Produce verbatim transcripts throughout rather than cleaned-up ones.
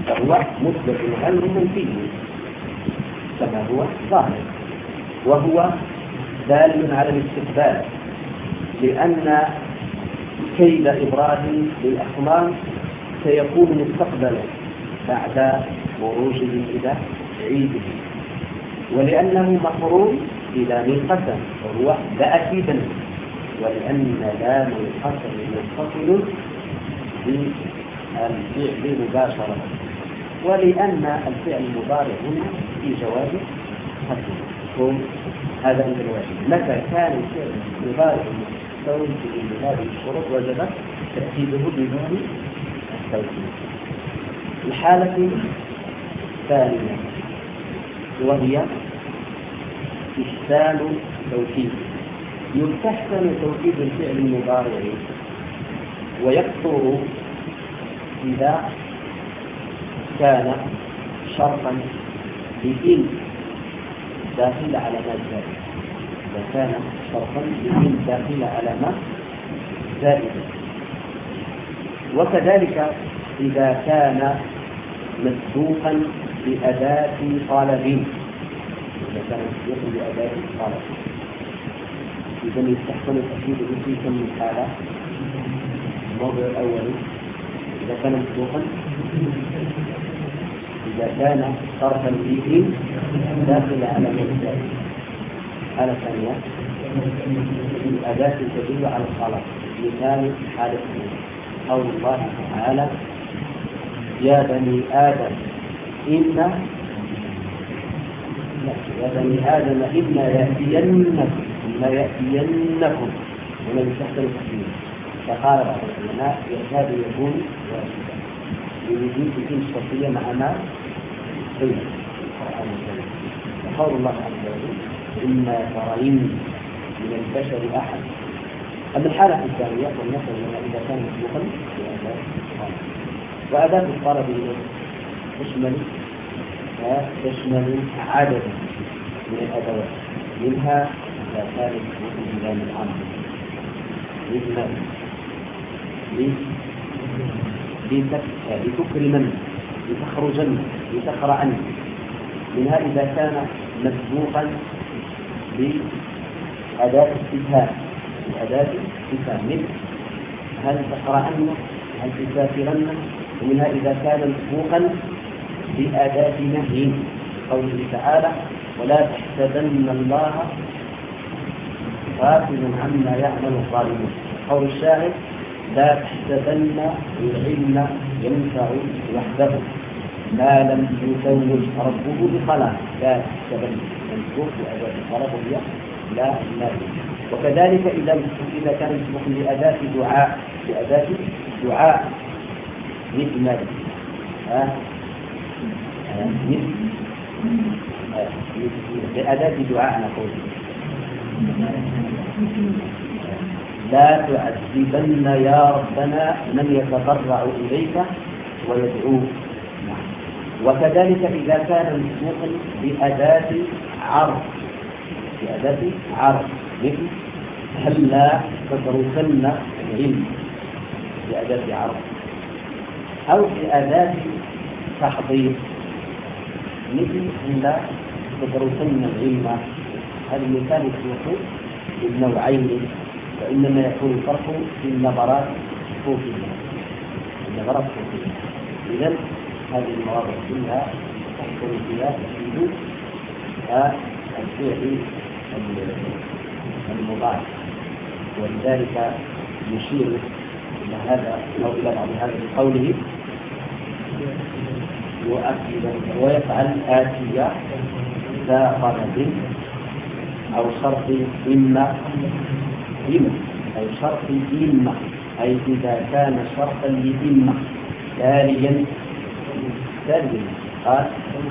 فهو مثبت غير منفي كما هو ظاهر، وهو دال على الاستقبال، لأن كيد إبراهيم للأصنام سيكون مستقبلا بعد خروجهم إلى عيده، ولأنه مقرون إلى القسم وهو لا أكيدا، ولأن لام القسم متصل بالفعل مباشرة، ولأن الفعل المضارع هنا في جواب حسن هذا من الواجب. متى كان الفعل المضارع مستوفيا بهذه الشروط وجب تأكيده بدون التوكيد. الحالة الثانية وهي إحسان توكيد. يستحسن توكيد الفعل المضارع ويكثر إذا كان شرطا بإن داخل على ما زائد، إذا كان شرطا بإن داخل على ما زائد، وكذلك إذا كان مسبوقا بأداة طلب، إذا كان مسبوقا بأداة طلب إذا يستحسن تأكيده في كم من حالة. الموضوع الأول إذا كان مسبوقا، إذا كان صرفا به داخل على مبدأ. حالة ثانية الأداة تدل على الخلاص، مثال حالة قول الله تعالى يا بني آدم إن يا بني آدم إما يأتينكم إما يأتينكم ومن تحت التحديد، فقال بعض العلماء يكاد يكون واجبا لوجود تلك الشرطية مع ما قيل القرآن الكريم. وقول الله عز وجل إما ترين من البشر أحد. أما الحالة الثانية والنصر إذا كان مسبوقا بأداة الطلب، وأداة الطلب تشمل تشمل عددا من الأدوات، منها إذا كان مسبوقا بلام الأمر لتكرمن لتخرجن لتقرأن، منها إذا كان مسبوقا بأداة استفهام بأداة استفهام مثل هل تقرأن هل تسافرن، ومنها إذا كان مسبوقا بأداة نهي قوله تعالى ولا تحسبن الله غافل عما يعمل الظالمون. قول الشاهد لا تحسبن العلم ينفع وحده ما لم يزوج ربه بخلاق، لا تحسبن منصوب بأداة الطلب وهي لا لا. وكذلك إذا إذا كان مسبوق بأداة دعاء بأداة دعاء مثل ماذا؟ ها مثل بأداة دعاء نقول لا تعذبن يا ربنا من يتضرع إليك ويدعوك. وكذلك إذا كان مسبوقا بأداة عرض بأداة عرض مثل هلا تدرسن العلم بأداة عرض، أو بأداة تحضير مثل هلا تدرسن العلم. هذا المثال يسوق بالنوعين، وإنما يكون الفرق في النظرات الصوفية النظرات الصوفية. إذن هذه المواضع كلها تحصل فيها تفيد الفعل المضارع، ولذلك يشير إلى هذا أو إلى بعض هذا بقوله يؤكد ويفعل آتية ذا طلب أو شرط إما إما أي شرط إما، أي إذا كان شرطا لإما تاليا تاليا قال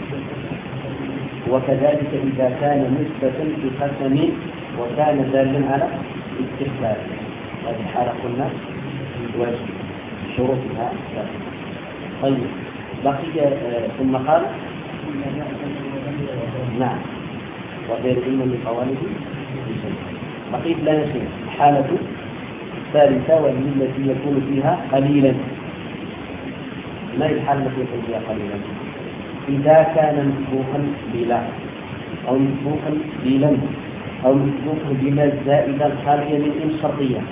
وكذلك إذا كان مثبتا بقسم وكان دالا على استقبال. هذه الحالة قلنا واجب شروطها. طيب بقي آه ثم قال نعم وغير علم من قوانين بقيت لنا شيء. الحالة الثالثة وهي التي يكون فيها قليلا ما هي الحالة التي يقول فيها قليلا؟ إذا كان مسبوقا بلا أو مسبوقا بلم أو مسبوقا بما الزائدة الخالية من إن شرطية،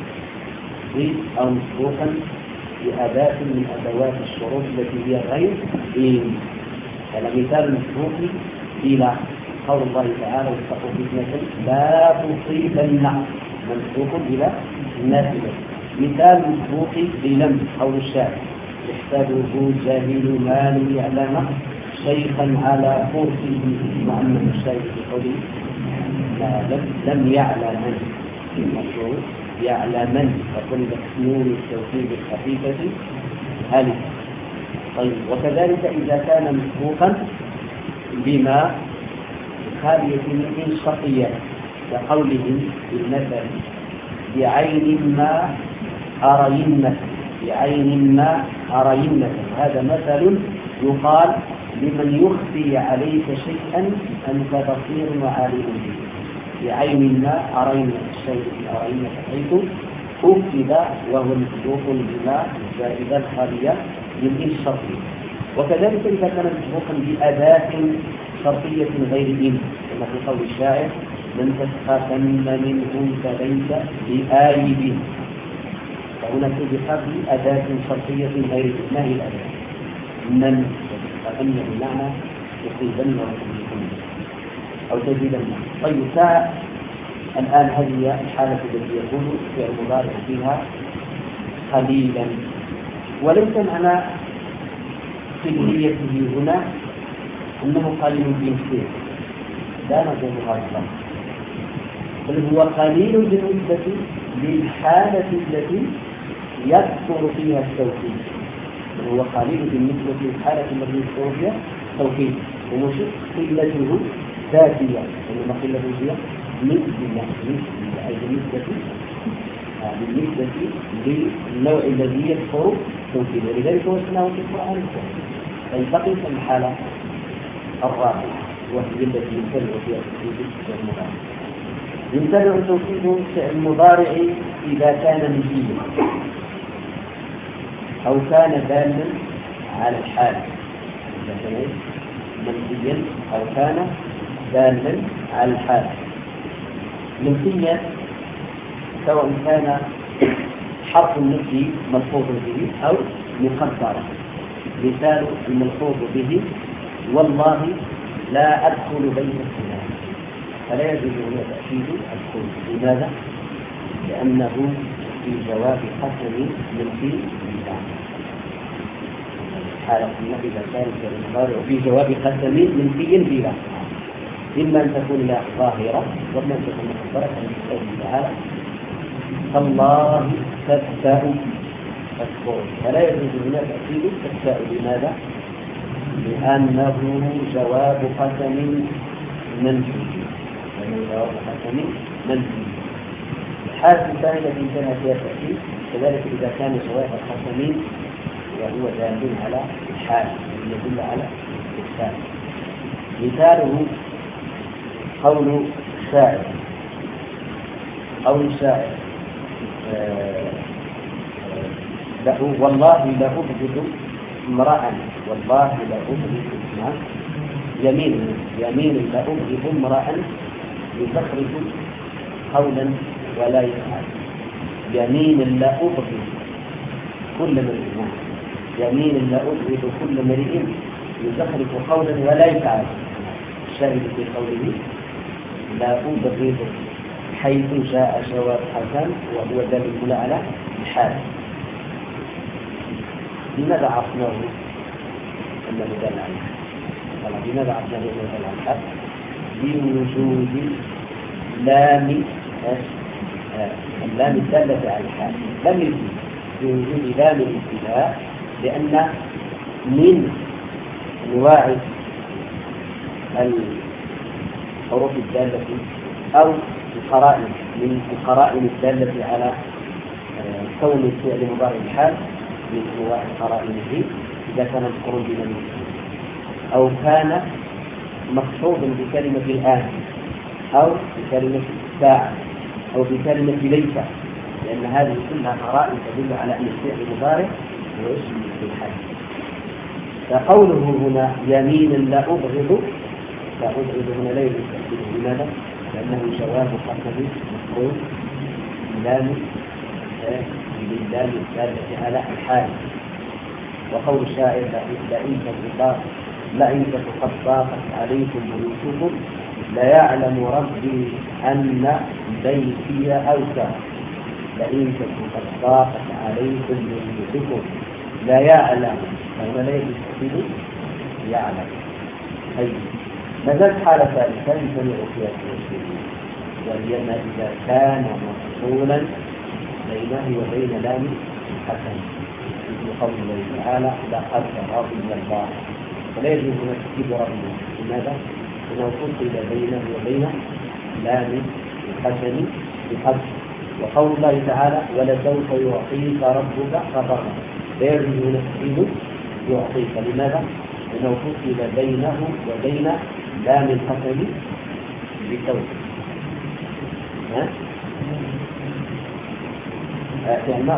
أو مسبوقا بأداة من أدوات الشروط التي هي غير إن. مثال المسبوق بلا قول الله تعالى واتقوا فتنة لا تصيبن، مسبوق بلا نافذة. مثال مسبوق بلم قول الشاعر يحسبه جاهل ما لم يعلم شيخا على كرسيه، مع أن الشاعر بقوله لم يعلم المشروع يعلمن فقلت نون التوكيد الخفيفة ألف. طيب وكذلك إذا كان مسبوقا بما خالية من شرطية كقولهم بالمثل بعين ما أرينك، بعين ما أرينك، هذا مثل يقال لمن يخفي عليك شيئا أنت بصير وعالم به. بعين ما أرينك الشيء أرينك حيث أكد وهو مسبوق بما الزائدة الخالية من الشرطية. وكذلك إذا كان مسبوقا بأداة شرطية غير إن كما في قول الشاعر من تسخفن منهم فليس بآيب، فهنا سبق بأداة شرطية غير إن. ما هي الأداة؟ من تسخفن بمعنى تصيبن وتزيدن أو تزيدن. طيب الآن هذه الحالة التي يكون فعل المضارع فيها قليلا، وليس معنى قليته هنا أنه قليل بنفسه، لا نقول هذا، بل هو قليل بالنسبة للحالة التي يكثر فيها التوكيد. هو قليل بالنسبة للحالة التي يكثر فيها التوكيد، ومش قلته ذاتية، إنما قلته هي نسبية، نسبية أي بالنسبة بالنسبة للنوع الذي يكثر التوكيد، ولذلك هو اسمه في القرآن الكريم. فينتقل الحالة الرابعة وهي التي يمتنع فيها التوكيد والمضارع. يمتنع توكيد فعل المضارع إذا كان منفيا أو كان دالا على الحال، إذا كان منفيا أو كان دالا على الحال. منفيا سواء كان حرف النفي ملحوظ به أو مقدرا. مثال الملحوظ به والله لا أدخل بين السنان، فلا يجوز هنا تأكيد الدخول. لماذا؟ لأنه في جواب قسم منفي بالله، حالة النفي إذا كان المضارع في جواب قسم منفي بالله، إما أن تكون لا ظاهرة وإما أن تكون مقدرة من قوله تعالى فالله تبتأ تكفر، فلا يجوز هنا تأكيد تبتأ. لماذا؟ لأنه جواب قسم منفي، لأنه جواب قسم منفي. الحالة الثانية التي يمكنها فيها التأكيد كذلك إذا كان جواب القسم وهو دال على الحال يدل على الإحسان. مثاله قول الشاعر قول الشاعر له والله لأبغض امرأ، والله لأبغض يمين يمين لأبغض امرأ يزخرف قولا ولا يفعل. يمين لأبغض كل مرئ، يمين لأبغض كل مرئ يزخرف قولا ولا يفعل. الشاهد في قوله لا أبغض حيث جاء جواب حسن وهو دال على الحال. لماذا عرفناه أنه دال على الحال؟ لماذا عرفناه أنه دال على الحال؟ بوجود لام اللام الدالة على الحال، لم يكن بوجود لام الابتداء، لأن من أنواع الحروف الدالة أو القرائن من القرائن الدالة على كون الفعل مضارع الحال من أنواع قرائنه إذا كان مذكورا بلام أو كان مقصودا بكلمة الآن أو بكلمة الساعة أو بكلمة ليس، لأن هذه كلها قرائن تدل على أن الفعل مضارع واسم الحال. فقوله هنا يمين لا أبغض، لا أبغض هنا لا يجوز تأكيده. لماذا؟ لأنه جواب قسم مفعول لام باللام الدالة على الحال. وقول الشاعر لئن قد ضاقت عليكم بيوتكم ليعلم ربي أن بيتي أوسع. لئن قد ضاقت عليكم بيوتكم لا يعلم، فهنا لا يجوز يعلم. أي نزلت حالة ثالثة يجمع فيها التوحيد، وهي ما إذا كان مفصولا بينه وبين لام الحسن، مثل قول الله تعالى لقد رضي الله، فلا يجوز أن تكتب رضي. لماذا؟ لأنه فصل بينه وبين لام الحسن بحذف. وقول الله تعالى ولسوف يعطيك ربك فترضى، لا يجوز أن تكتب يعطيك. لماذا؟ لأنه فصل بينه وبين لام الحسن بتوحيد. ها؟ يعني ما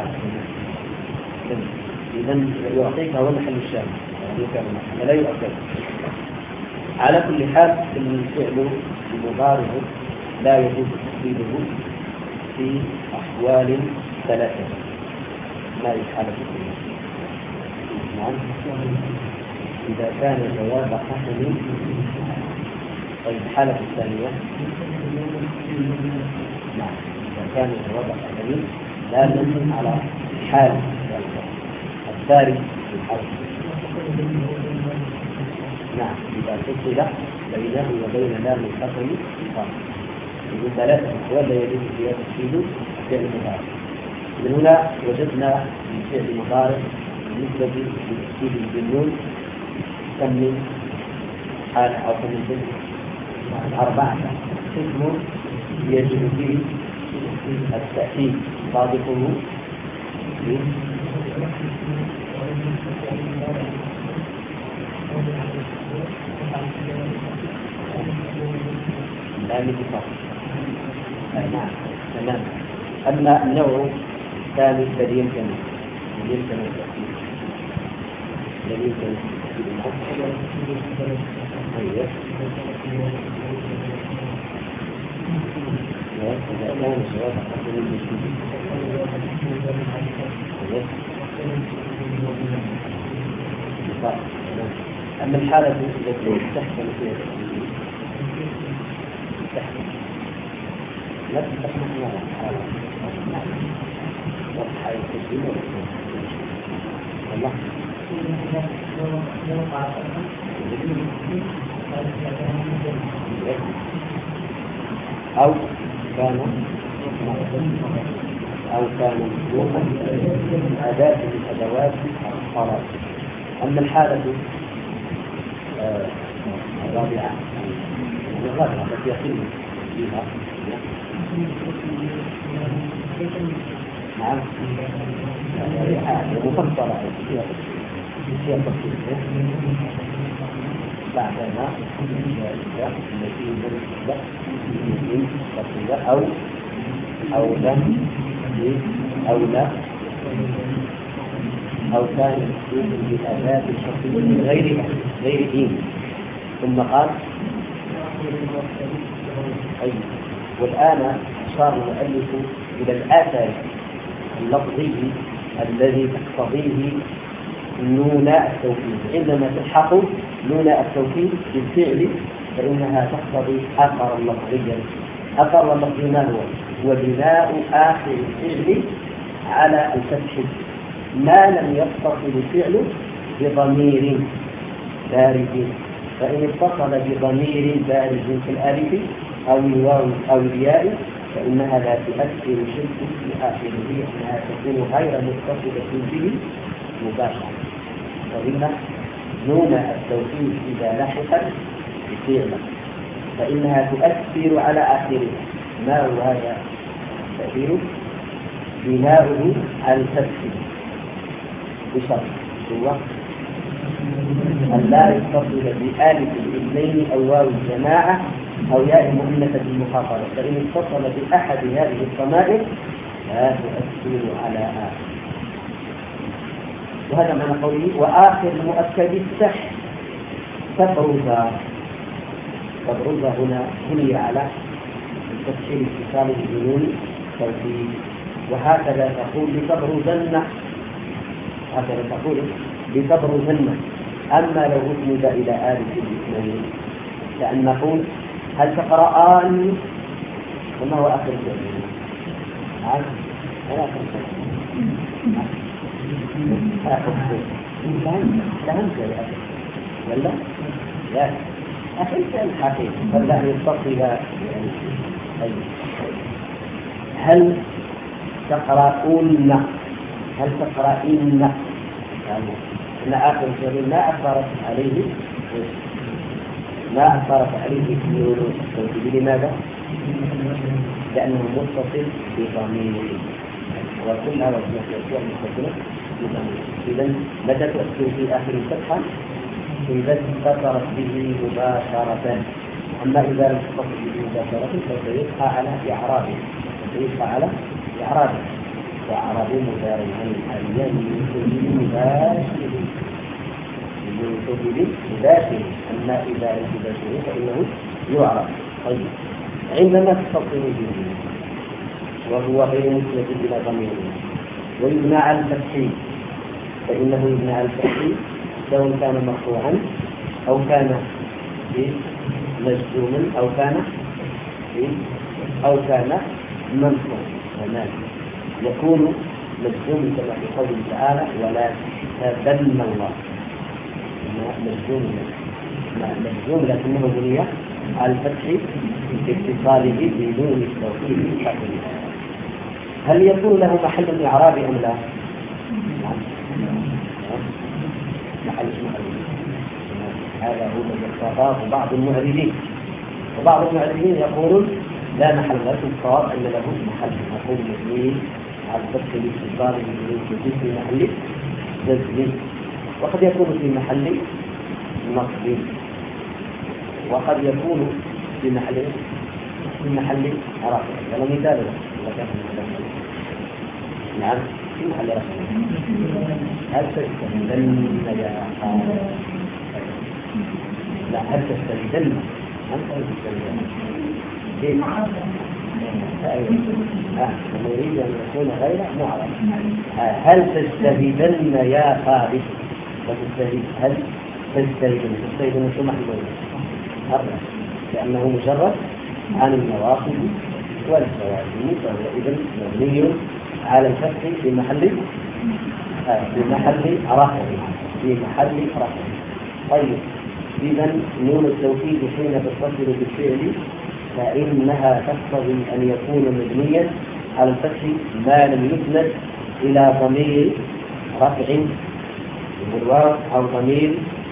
إذن يعطيك هو محل الشام لا يؤكد. على كل حال الفعل المضارع لا يجوز تفصيله في أحوال ثلاثة. ما يحال في نعم إذا كان جواب حسن. طيب الحالة الثانية نعم إذا كان جواب حسن لا ننزل على حال الثالث في الحرف. نعم إذا فصل بينه وبين لام الحسن فرق. يقول ثلاثة أحوال لا يجوز فيها تفصيل فعل مضارع. من هنا وجدنا الفعل المضارع بالنسبة لتفصيل الجنون كم من حالة أو كم من أربعة قسم يجب فيه التأكيد صادقه لا نتفق. نعم تمام. أما النوع الثاني الذي يمكن يمكن التأكيد الذي يمكن التأكيد إذا كان الجواب حسن المسلمين. أما الحالة التي تحكم فيها تحكم لا تحكم فيها الحالة والحالة التسليم الله أو كان أو كان مطلوبا أداة من أدوات القرار. أما الحالة آه الرابعة الرابعة التي يقل فيها نعم مفصلة فيها فيها تفصيل بعدما التي يمكن تفصيلها أو أو لم أو لا أو كان مسلوبا بأداة الشخصية غير غير دين. ثم قال أي والآن أشار المؤلف إلى الآثار اللفظي الذي تقتضيه نون التوكيد. عندما تلحق نون التوكيد بالفعل فإنها تقتضي أثرا لفظيا. أثر اللفظي ما هو؟ هو بناء آخر الفعل على الفتح ما لم يتصل الفعل بضمير بارز، فإن اتصل بضمير بارز في الألف أو الواو أو الياء فإنها لا تؤثر شيء في آخره، أنها تكون غير متصلة به مباشرة. وإن نون التوكيد إذا لحقت بفعل فإنها تؤثر على آخره. ما هو هذا التأثير؟ بناؤه على الفتح بشرط هو أن لا يتصل بآلف الاثنين أو واو الجماعة أو ياء مؤنثة المخاطبة، فإن اتصل بأحد هذه الضمائر لا تؤثر على آخر. وهذا معنى قوله وآخر المؤكد السح تبرز. تبرز هنا بني على تفسير اتصال بدون توكيد، وهكذا تقول لتبرزن، هكذا تقول لتبرزن. أما لو أسند إلى آل الاثنين كأن نقول هل تقرآن وما هو آخر الجميل؟ عاد هل آخر الجميل؟ آخر الجميل فهمت يا أخي ولا؟ لا أخذت الحقيقة فلا يتصل. هل تقرؤون؟ هل تقرؤين؟ يعني أن آخر الجميل لا أثرت عليه لا أثرت عليه في لماذا؟ لأنه متصل بضمير، وكل هذا الأشياء متصلة بضمير. إذن متى تؤثر في آخر الفتحة؟ إذا اتصلت به مباشرة. أما إذا لم تتصل به مباشرة فسيبقى على إعرابه، سيبقى على إعرابه وإعراب مضارع حاليا من سبيل مباشر من سبيل مباشر. أما إذا لم تباشره فإنه يعرف. طيب عندما تتصل به وهو غير مسند إلى ضمير ويبنى على الفتح فإنه يبنى على الفتح سواء كان مرفوعا أو كان مجزوما أو كان أو كان منصوبا. يكون مجزوم كما في قوله تعالى ولا تبن الله، مجزوم مجزوم لكنه بني على الفتح باتصاله بدون التوكيد الحقيقي. هل يكون له محل الإعراب أم لا؟ محل هذا هو الذي اختاره بعض المعربين، وبعض المعربين يقولون لا محل له. الصواب أن له محل، يكون مبني على الفتح باتصاله بدون التوكيد في محل جزم، وقد يكون في محل نصب، وقد يكون في محل في محل رفع. هذا مثال نعم في محل رفع. هل تستخدم يا خالد؟ لا، هل تستخدم أنت تستخدم كيف؟ آه نريد أن يكون غير معرض. آه هل تستخدم يا خالد؟ هل تستخدم تستخدم شو محل أربع، لأنه مجرد عن النواصب والسواد، فهو إذن مبني على الفتح في محل آه في محل رفع في محل رفع. طيب إذن نون التوكيد حين تتصل بالفعل فإنها تقتضي أن يكون مبنيا على الفتح ما لم يسند إلى ضمير رفع بالواو أو ضمير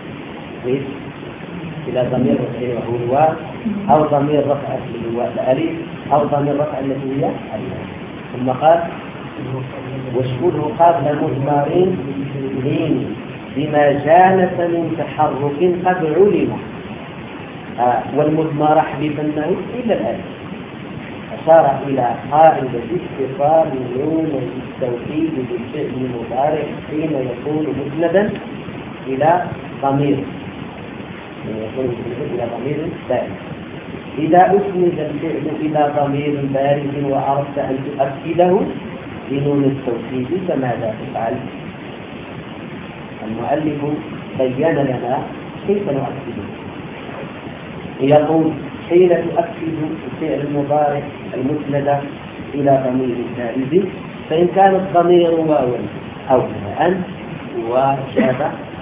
إلى ضمير رفع وهو الواو، أو ضمير رفع الألف، أو ضمير رفع التي هي الألف. ثم قال واشكره قبل مضمرين لين بما جانس من تحرك قد علم. آه والمضمر احذفنه إلا الألف. أشار إلى قاعدة اتصال نون التوكيد بالفعل المضارع حين يكون مسندا إلى ضمير يكون إلى ضمير بارز. إذا أسند الفعل إلى ضمير بارز وأردت أن تؤكده بنون التوكيد فماذا تفعل؟ المؤلف بين لنا كيف نؤكده. يقول حين تؤكد الفعل المضارع المسند إلى ضمير بارز فإن كان الضمير واوا أو هاء وجب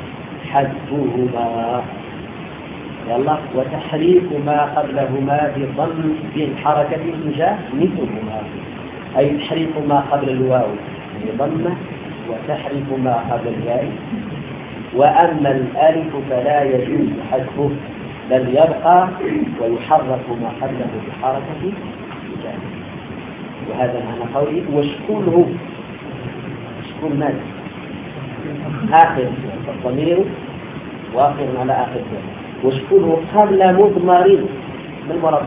حذفهما يلا وتحريك ما قبلهما بضم بالحركة الإنجاز مثلهما، أي تحريك ما قبل الواو بضمة وتحريك ما قبل الياء. وأما الألف فلا يجوز حذفه بل يبقى ويحرك ما قبله بحركة الإنجاز. وهذا معنى قوله واشكله. اشكل ماذا؟ آخر الضمير واقع على آخر الضمير. واشكله قبل مضمر. ما المراد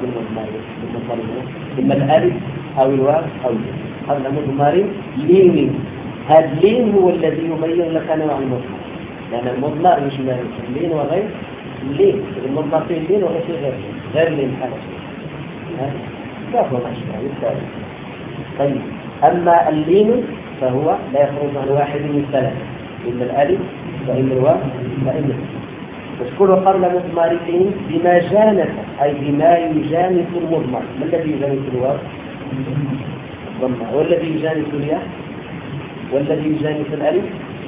بالمضمر؟ إما الألف أو الواو أو الياء. قبل مضمر لين هذا اللين هو الذي يبين لك نوع المضمر، لأن المضمر مش اللين وغير اللين، المضمر فيه اللين وغير فيه غير غير اللين حاجة كافة مشروع يستاذ. طيب أما اللين فهو لا يخرج عن واحد من ثلاثة، إما الألف وإما الواو وإما تذكر قبل مضمرين بما جانس أي بما يجانس المضمر. ما الذي يجانس الواو؟ الضمة. والذي يجانس الياء والذي يجانس الألف.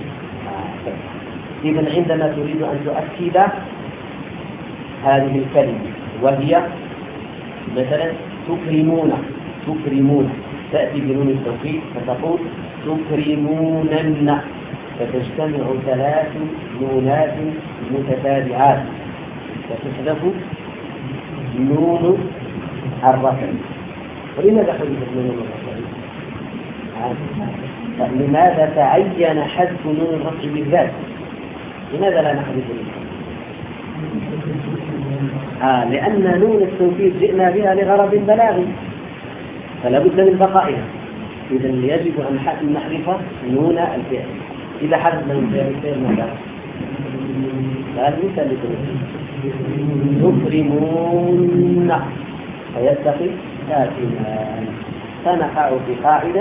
إذن عندما تريد أن تؤكد هذه الكلمة وهي مثلا تكرمون تكرمون تأتي بنون التوكيد فتقول تكرمونن، فتجتمع ثلاث نونات متتابعات فتحذف نون الرفع. ولماذا حذفت نون الرفع؟ لماذا تعين حذف نون الرفع بالذات؟ لماذا لا نحذف نون؟ آه لأن نون التوكيد جئنا بها لغرض بلاغي فلا بد من بقائها. إذا يجب أن نحذف نون الفعل. إذا حذفنا من فعل الفعل ماذا؟ هذا مثال تكرمون فيتقي ساكنان فنقع في قاعدة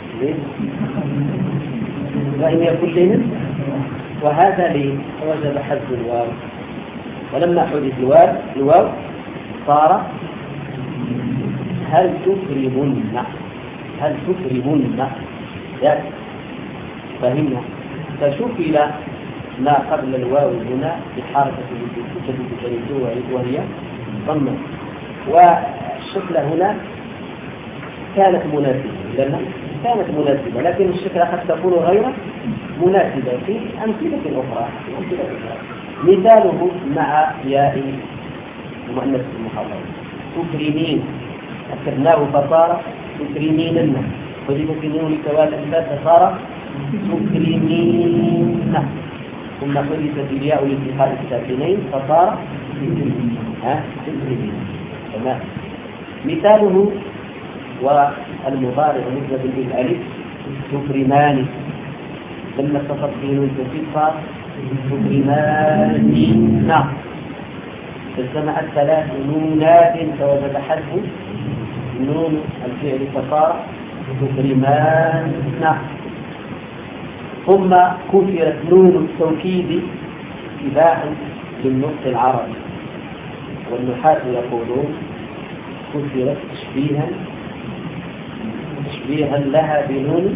وإن يكن لنا وهذا لي وجب حذف الواو. ولما حدث الواو الواو صار هل تكرمون هل تكرمون يعني فهمنا. فشكل ما قبل الواو هنا بحركة الجنسية وهي ضمة، والشكل هنا كانت مناسبة لأنها كانت مناسبة، لكن الشكل قد تكون غير مناسبة في أمثلة أخرى. أمثلة أخرى مثاله مع ياء المؤنث المخاطب تكرمين أكدناه فصار تكرمينن، وجدت نون لكوال الأنبات فصار تكرمين، ثم حدثت الياء لالتقاء الساكنين فصار تكرمين. تمام. مثاله والمضارع نسبة بالألف تكرمان، لما اتصلت به نون التوكيد صار تكرمان. نعم. فاجتمعت ثلاث نونات فوجد حذف نون الفعل فصار تكرمان. نعم. ثم كسرت نون التوكيد اتباعا للنطق العربي، والنحاة يقولون كسرت تشبيها تشبيها لها بنون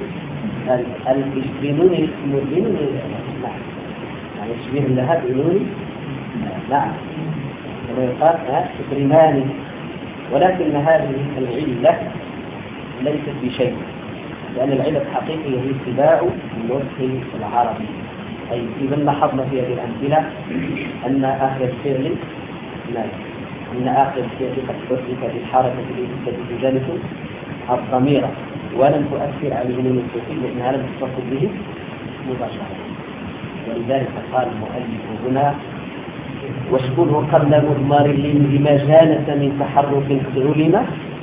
بنون بنون نعم يعني تشبيها لها بنون نعم كما يقال تكرمان. ولكن هذه العلة ليست بشيء، لأن العلة الحقيقية هي اتباع النطق العربي. أي إذا لاحظنا في هذه الأمثلة أن آخر الفعل أن آخر الفعل قد تثبت بالحركة التي تجانس الضمير ولم تؤثر عليه نون التوكيد لأنها لم تتصل به مباشرة. ولذلك قال المؤلف هنا واشكره قبل مضمار لما جانس من تحرك علم،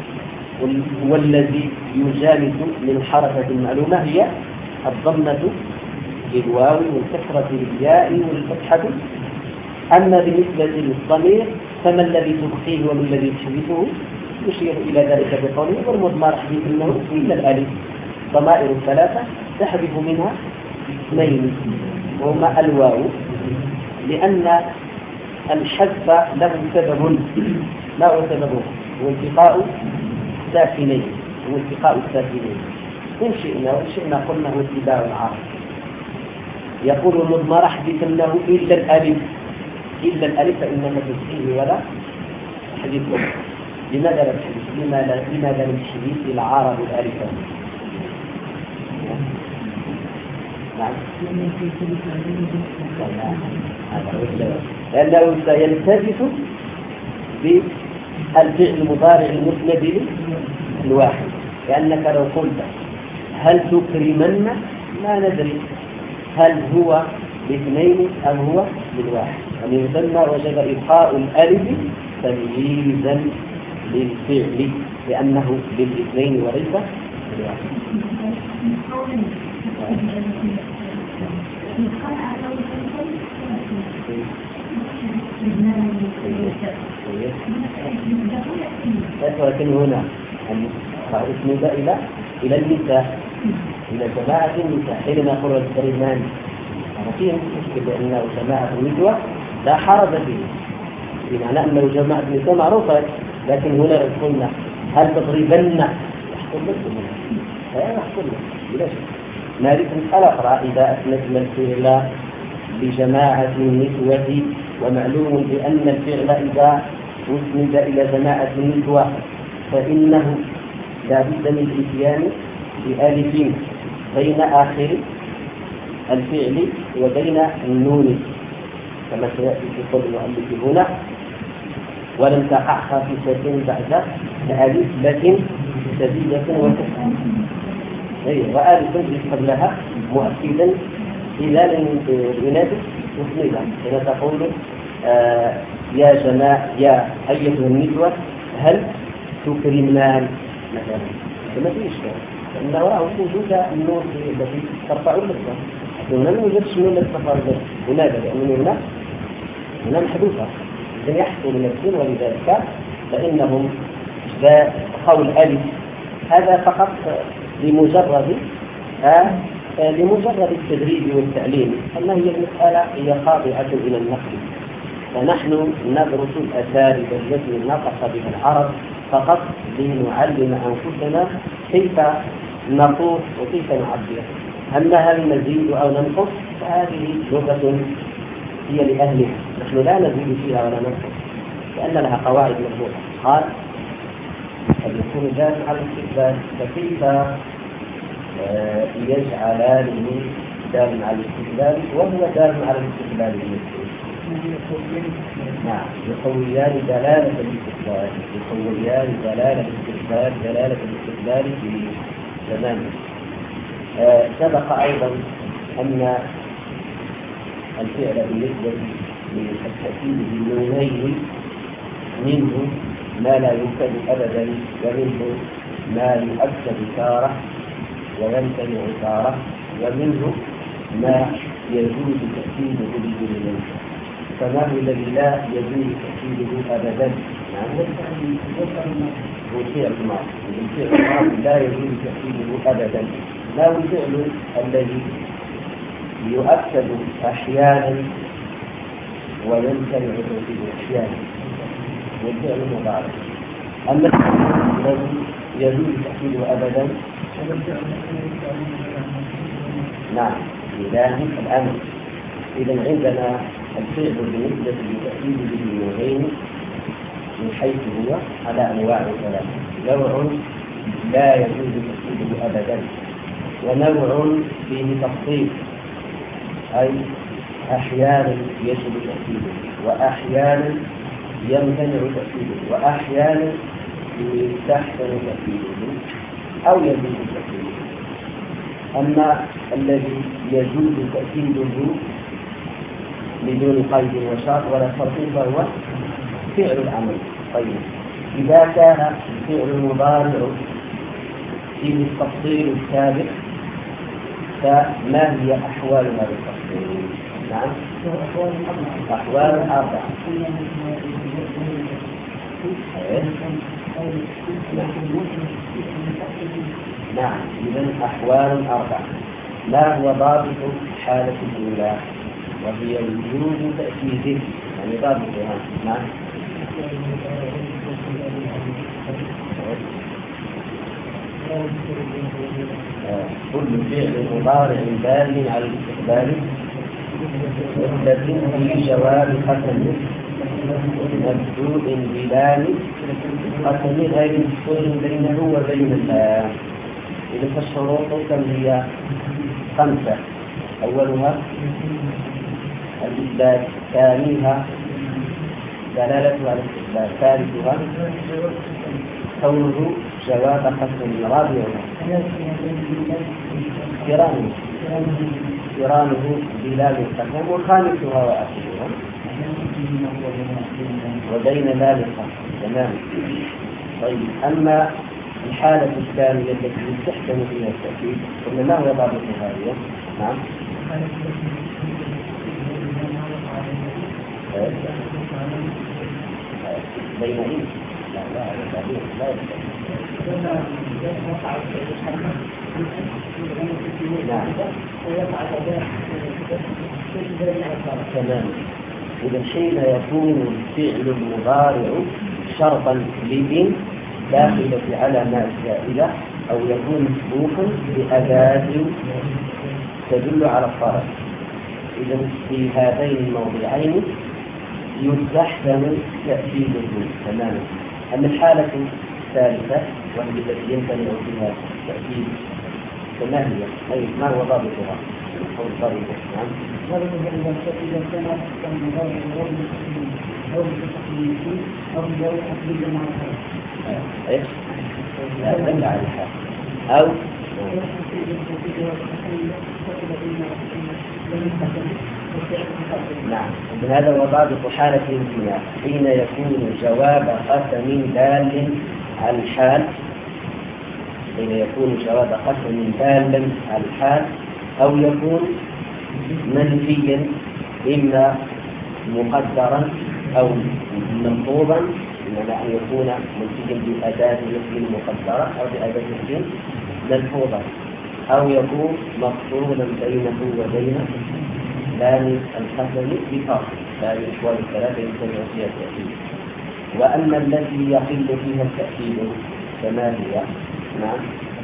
والذي يجانس من حركة المعلومة هي الضمة للواو والكسرة للياء والفتحة. أما بالنسبة للضمير فما الذي تبقيه وما الذي تحذفه؟ يشير إلى ذلك بقوله والمضمار حديث منه إلا الألف. ضمائر الثلاثة تحذف منها اثنين وهما الواو، لأن الحذف له سبب. ما هو سببه؟ هو التقاء ساكنين هو التقاء الساكنين. إن شئنا وإن شئنا قلنا هو اتباع العرب. يقول المضمر احذف له إلا الألف إلا الألف فإنما تسقيه ولا تحذفه. لماذا لا تحذف؟ لماذا لماذا لم تحذف العرب الألف؟ نعم لأنه سيلتفت بالفعل المضارع المسند الواحد، لأنك لو قلت هل تكرمن ما ندري هل هو باثنين أم هو بالواحد، ومن ثم وجب إبقاء الألف تمييزا للفعل لأنه بالاثنين وليس بالواحد. ولكن هنا اسم إلى إلى النساء، إلى جماعة النساء. حينما نقول الترمان فيه مشكلة لأنه جماعة النسوة لا حرج فيه، بمعنى أنه جماعة النساء معروفة، لكن هنا قلنا هل تضربن يحصل لكم؟ لا يحصل لكم بلا شك. مالك الأخرى إذا أسندنا الفعل بجماعة النسوة، ومعلوم بأن الفعل إذا أسند إلى جماعة النسوة فإنه لا بد من الإتيان بألف بين آخر الفعل وبين النون كما سيأتي في قول المؤلف هنا: ولم تقع خافضة بعد ألف لكن شديدة وتسعة. وألف قبلها مؤكدا إذا لم يناسب مسندا، حين تقول آه يا جماعة يا أيها النسوة هل تكرمان مثلا، فما في إشكال، لأن وراءه وجود النور التي ترفع اللسان. هنا ما يوجدش نور للسفر لماذا؟ لأن هنا هنا محذوفة إذا يحصل نفسه، ولذلك فإنهم قول ألف هذا فقط لمجرد آه لمجرد التدريب والتعليم، أما هي المسألة هي خاضعة إلى النقل، فنحن ندرس الأساليب التي نطق بها العرب فقط لنعلم أنفسنا كيف نقول وكيف نعبر. أما هل نزيد أو ننقص فهذه لغة هي لأهلها، نحن لا نزيد فيها ولا ننقص لأن لها قواعد مربوطة. قال قد يكون دال على الاستقبال، فكيف آه يجعلانه دال على الاستقبال وهو دال على الاستقبال المسلم؟ نعم، يقويان دلالة الاستقبال، يقويان دلالة الاستقبال دلالة الاستقبال في زمانه. آه سبق أيضا أن الفعل بالنسبة للتأكيد بالنونين منه ما لا يؤكد أبدا، ومنه ما يؤكد تارة ويمتنع تارة، ومنه ما يجوز تأكيده بالنونين. فما هو الذي لا يجوز تأكيده أبدا؟ يعني هو الفعل الماضي، الفعل الماضي لا يجوز تأكيده أبدا. ما هو الفعل الذي يؤكد أحيانا ويمتنع تأكيده أحيانا؟ والفعل المضارع. أما الذي يجوز تأكيده أبدا نعم لله الأمر. إذا عندنا الفعل بالنسبة لتأكيد بالنوعين من حيث هو على أنواع ثلاثة: نوع لا يجوز تأكيده أبدا، ونوع فيه تفصيل أي أحيانا يجب تأكيده، وأحيانا يمتنع تأكيده، وأحيانا يستحسن تأكيده أو يجوز تأكيده. أما الذي يجوز تأكيده بدون قيد وشرط ولا شرط فهو فعل العمل. طيب، إذا كان الفعل المضارع فيه التفصيل السابق فما هي أحوال هذا التفصيل؟ نعم، أحوال أربعة. نعم، إذن أحوال أربعة. ما هو ضابط الحالة الأولى وهي وجود تأكيده؟ يعني ضابطها. نعم، كل فعل مضارع دال على الاستقبال مستتم في جواب قسم مبدوء بلام قسم غير مفصول بينه وبين الله. إذا فالشروط كم هي؟ خمسة. أولها الإثبات، ثانيها دلالة على الاستقبال، ثالثها كونه جواب قسم، رابعها اقترانه اقترانه بلام القسم، وخامسها وآخرها وبين ذلك. تمام. طيب، أما الحالة الثانية التي يستحسن فيها التأكيد قلنا ما هو ضابطها هي؟ نعم. بين إيه؟ لا لا لا لا تمام. إذا حين يكون الفعل المضارع شرطا لإن داخلة علامات زائدة أو يكون مسبوقا بأداة تدل على الطرف، إذا في هذين الموضعين يستحسن تأكيده تماما. أما الحالة الثالثة وهي التي يمتنع فيها التأكيد فما هي؟ أي ما هو ضابطها؟ أو ضابطها؟ نعم. إذا كان أكثر من ضابط أو بتقليدي أو بضابط تقليدي مع الحال. إيش؟ لا دل على الحال. أو نعم. هذا هو ضابط حالة الامتناع حين يكون جواب قسم دال على الحال، حين يكون جواب قسم دالا على الحال أو يكون منفيا إما مقدرا أو ملحوظا، إما أن يكون منفيا بأداة نفي مقدرة أو بأداة نفي ملحوظة، أو يكون مفصولا بينه وبين لام القسم بفرق، هذه الأحوال الثلاثة يمتنع فيها التأكيد. وأما التي يقل فيها التأكيد فما هي؟ نعم.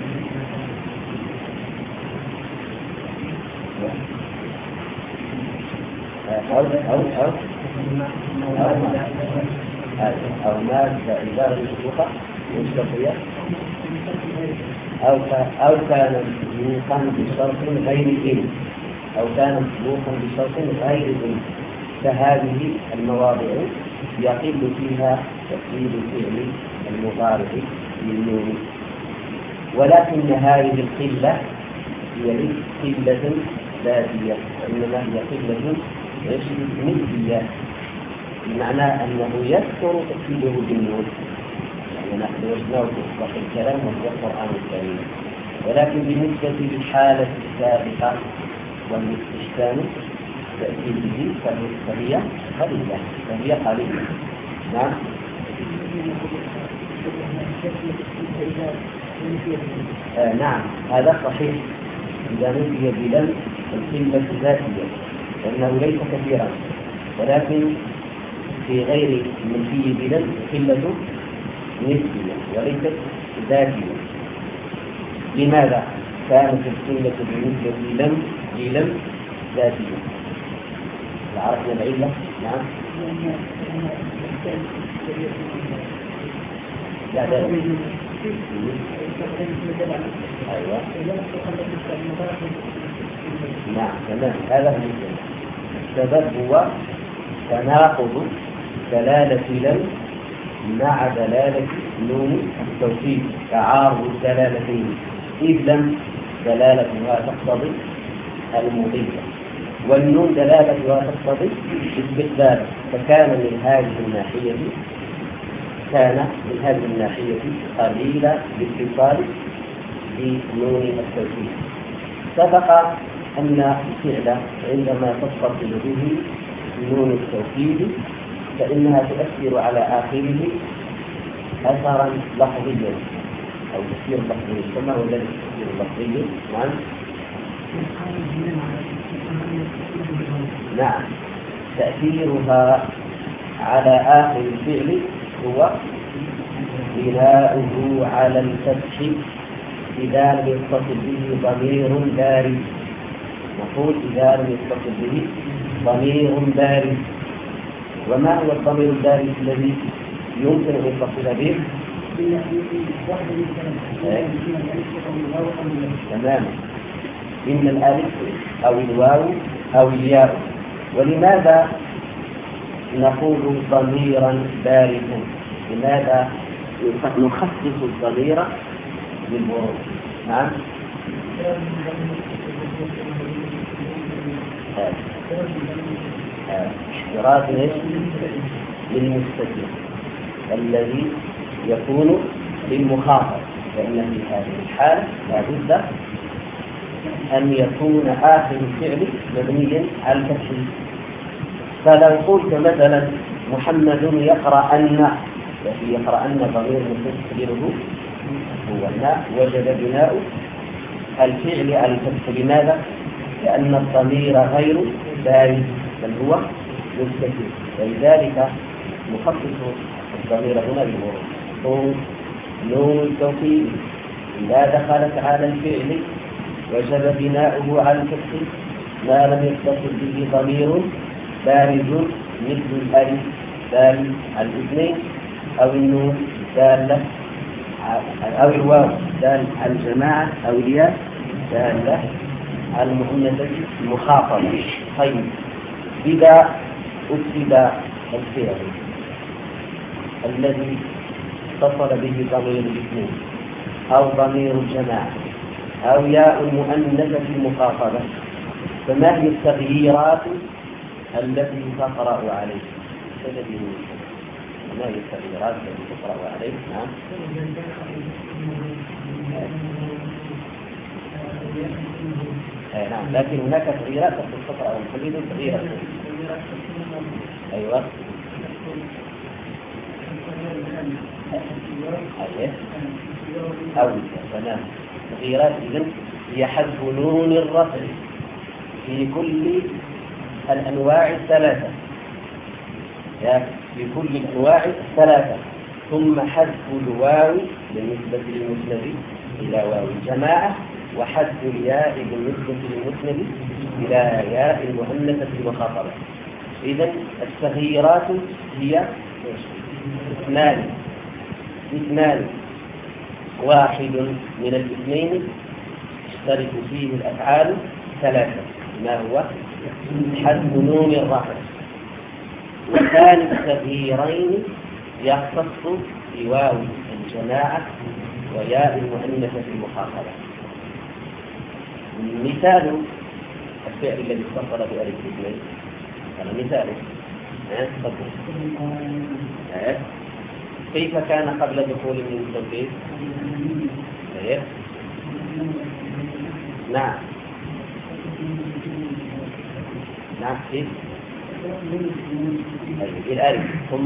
أو أو أو أو ما إدارة الشروط مستقية أو أو كان مسبوقا بشرط غير إن أو كان مسبوقا بشرط غير إن، فهذه المواضع يقل فيها تأكيد الفعل المضارع للنون. ولكن هذه القلة هي قلة ذاتية، إنما هي قلة نسبية، بمعنى أنه يكثر تأكيده بالنون، يعني نحن وجدناه في إطلاق الكلام وهو القرآن الكريم، ولكن بالنسبة للحالة السابقة والاستحسان تأكيده فهي قليلة فهي قليلة. نعم. آه نعم هذا صحيح إذا نفي بلم القلة ذاتية، لأنه ليس كثيرا، ولكن في غير منفي بلم القلة نسبية وليست ذاتية. لماذا كانت القلة بالنسبة للم للم ذاتية؟ عرفنا العلة؟ نعم. لا لا أيوة. نعم تمام. هذا هو السبب، هو تناقض دلالة لم مع دلالة نون التوكيد، تعارض الدلالتين، إذ لم دلالتها تقتضي المضيفة والنون دلالتها تقتضي استقبال، فكان من هذه الناحية كان من هذه الناحية قليلة باتصال بنون التوكيد. سبق أن الفعل عندما تتصل به نون التوكيد فإنها تؤثر على آخره أثرا لفظيا أو تأثير لفظي، كما هو الذي تأثير لفظي. نعم. نعم تأثيرها على آخر الفعل هو بناؤه على الفتح إذا لم يتصل به ضمير بارز. نقول إذا لم يتصل به ضمير بارز. وما هو الضمير البارز الذي يمكن أن يتصل به؟ تمام. إن الألف أو الواو أو الياء. ولماذا نقول ضميرا بارزا؟ لماذا نخصص الضمير بالبروز؟ نعم. احتراز للمستتر الذي يكون للمخاطب، فإن في هذه الحالة لابد أن يكون آخر الفعل مبنيا على الفتح. فلو قلت مثلا محمد يقرأ أن، الذي يقرأ أن ضمير مستتره هو الناء، وجب بناء الفعل على الفتح. لماذا؟ لأن الضمير غير بارز بل هو مستتر، ولذلك نخصص الضمير هنا بالورود. نون التوكيد إذا دخلت على الفعل وجب بناؤه على الفتح ما لم يتصل به ضمير بارز مثل الألف دال الاثنين، أو النون دالة، أو الواو دال على الجماعة، أو الياء دالة على المؤنثة المخاطبة. طيب، إذا أكتب الفعل الذي اتصل به ضمير الاثنين أو ضمير الجماعة أو ياء المؤنثة المخاطبة، فما هي التغييرات التي تطرأ عليه؟ ما هي التغييرات التي تطرأ عليه؟ نعم. نعم، لكن هناك تغييرات تطرأ على الحديد تغييرات. أيوة. أو تمام. تغييرات إذن هي حذف نون الرفع في كل الأنواع الثلاثة، يعني في كل الأنواع الثلاثة، ثم حذف الواو بالنسبة للمسند إلى واو الجماعة، وحذف الياء بالنسبة للمسند إلى ياء المؤنثة المخاطبة. إذن التغييرات هي اثنان اثنان واحد من الاثنين تشترك فيه الأفعال ثلاثة، ما هو حذف نون الرفع، وثاني التغييرين يختص بواو الجماعة وياء المؤنثة المخاطبة. مثال الفعل الذي اتصل بألف الاثنين، هذا مثاله. ها كيف كان قبل دخول من التوكيد؟ نعم نعم كيف؟ الألف ثم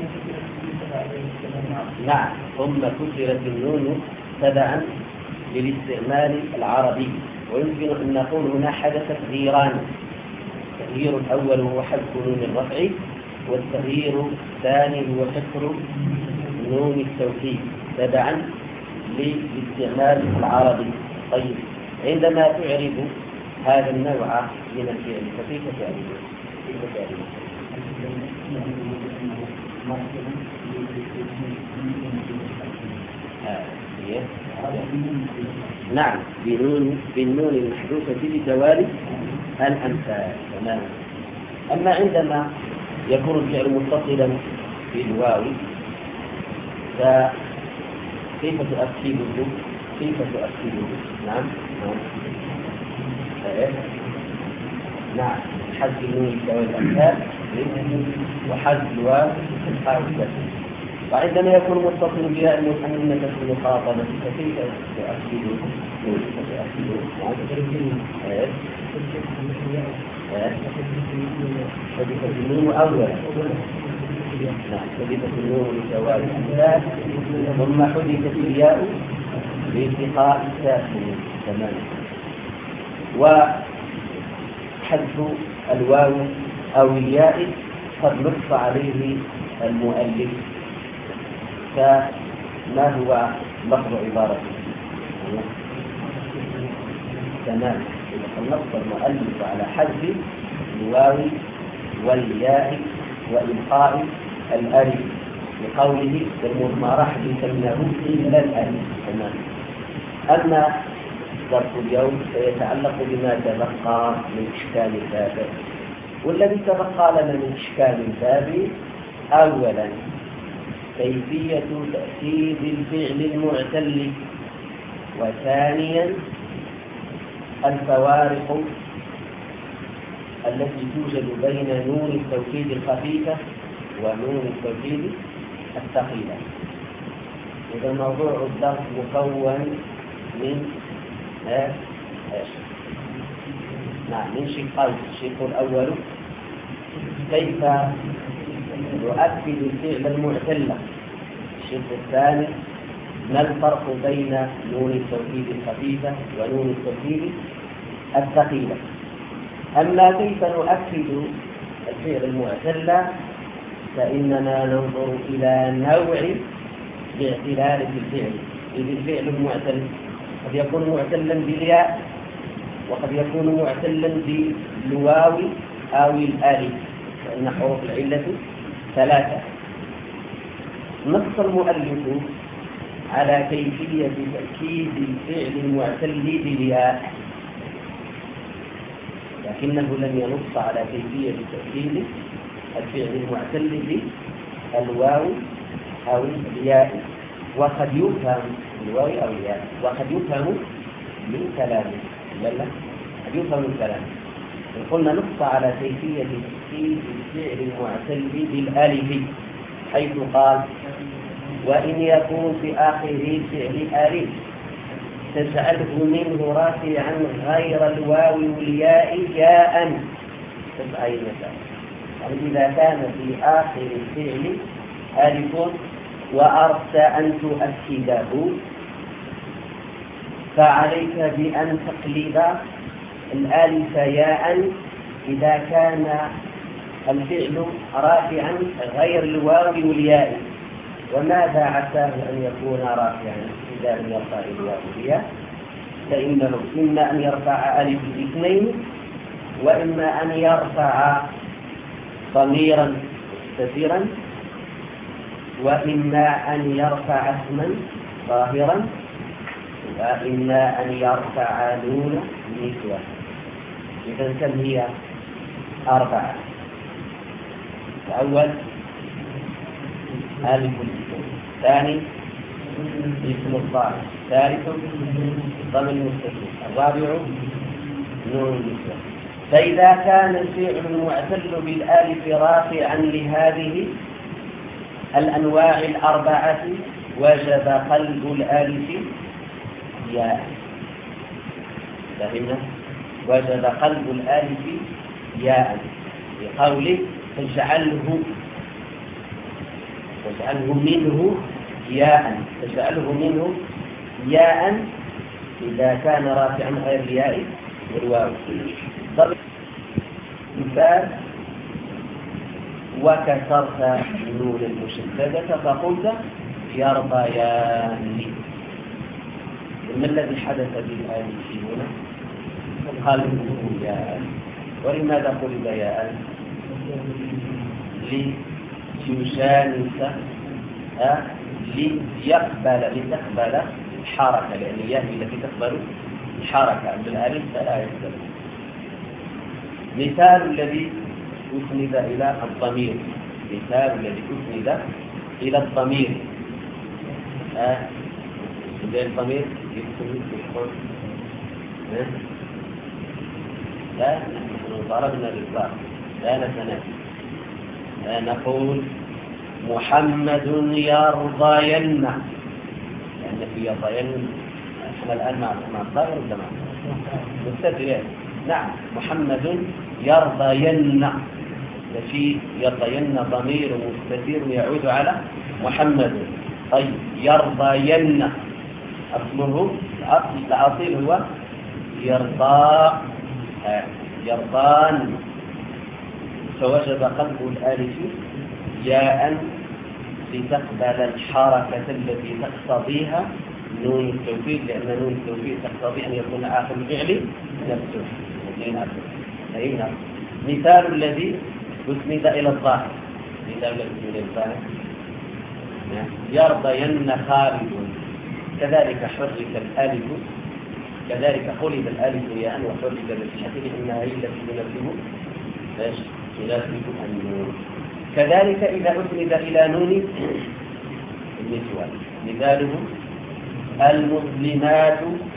نعم ثم كسرت النون تبعا للاستعمال العربي. ويمكن أن نقول هنا حدث تغييران، التغيير الأول هو حذف نون الرفع، والتغيير الثاني هو كسر نون التوكيد تبعا للاستعمال العربي. طيب، عندما تعرب هذا النوع من الفعل فكيف تعربه؟ كيف تعربه؟ نعم، بنون بالنون المحذوفة بتوالي الأمثال. تمام. أما عندما يكون الفعل متصلا بالواو فكيف تؤكده؟ كيف تؤكده؟ نعم نعم نعم حذف النون بتوالي الأمثال وحذف الواو إلقاء الكسر. وعندما يكون متصل بها المؤنثة المخاطبة فكيف تؤكده؟ حذفت النون أولا، حذفت النون بتوالي الأمثال، ثم حذفت الياء لالتقاء الساكن. تمام. وحذف الواو أو الياء قد نص عليه المؤلف، فما هو لفظ عبارته؟ تمام. إذا نص المؤلف على حذف الواو والياء وإلقاء الألف لقوله ما راح يسميه إلا الألف. تمام. أما ظرف اليوم سيتعلق بما تبقى من إشكال الباب، والذي تبقى لنا من إشكال الباب أولا كيفية تأكيد الفعل المعتل، وثانيا الفوارق التي توجد بين نون التوكيد الخفيفة ونون التوكيد الثقيلة. إذا موضوع الدرس مكون من ايش؟ نعم من شقين. الشق الأول كيف يؤكد الفعل المعتلة. الشق الثاني ما الفرق بين نون التوكيد الخفيفة ونون التوكيد الثقيلة. أما كيف نؤكد الفعل المعتلة فإننا ننظر إلى نوع الاعتلال في الفعل. إذ الفعل المعتل قد يكون معتلا بالياء وقد يكون معتلا بالواو أو الألف، فإن حروف العلة ثلاثة. نص المؤلف على كيفية تأكيد الفعل المعتل بالياء، لكنه لم ينص على كيفية تأكيد الفعل المعتل بالواو أو الياء. وقد يفهم الواو أو الياء وقد يفهم من كلامه. لا لا قد يفهم من كلامه. قلنا نص على كيفية تأكيد الفعل المعتل بالألف، حيث قال: وإن يكون في آخره فعل ألف تجعله منه رافعا غير الواو والياء جاء. تبعي مثلا يعني إذا كان في آخر الفعل ألف وأردت أن تؤكده فعليك بأن تقلب الألف ياء إذا كان الفعل رافعا غير الواو والياء. وماذا عساه أن يكون رافعا إذا لم يرفع الواو والياء؟ فإنه إما أن يرفع ألف الاثنين، وإما أن يرفع ضميرا مستترا، وإما أن يرفع اسما ظاهرا، وإما أن يرفع نون نسوة. إذا كم هي؟ أربعة. الأول ألف الاسم، الثاني اسم الظاهر، الثالث ضمير المستتر، الرابع نون نسوة. فإذا كان الفعل المعتل بالآلف رافعا لهذه الأنواع الأربعة وجب قلب الآلف ياء. فهمنا؟ وجب قلب الآلف ياء بقوله تجعله تجعله منه ياء تجعله منه ياء إذا كان رافعا غير الياء والواو. مثال: وكسرت النون المشددة فقلت يرضيان. ما الذي حدث بالآلف هنا؟ قلبه ياء. ولماذا قلب ياء؟ ليشانس ليقبل لتقبل الحركة، لأن الياء التي تقبل الحركة بالآلف فلا يقبل. مثال الذي أسند إلى الضمير مثال الذي أسند إلى الضمير آه. إذا الضمير يكون لا نحن ضربنا الإطلاق لا نتنافي. لا نقول محمد يرضين، لأن في يرضين احنا الآن مع الضمير ولا مع مستتر. نعم محمد يرضين، في يرضين ضمير مستتر يعود على محمد. طيب يرضين أصله الأصيل هو يرضى يرضان، فوجب قلب الآلف ياء لتقبل الحركة التي تقتضيها نون التوكيد، لأن نون التوكيد تقتضي أن يكون آخر الفعل نفسه. مثال الذي أسند إلى الظاهر مثال الذي أسند إلى الظاهر يرضين خالد، كذلك حرك الألف كذلك قلب الألف ياء وحرك بالشكل إنها هي التي تناسب ايش؟ تناسب النون. كذلك إذا أسند إلى نون النسوة مثاله المسلمات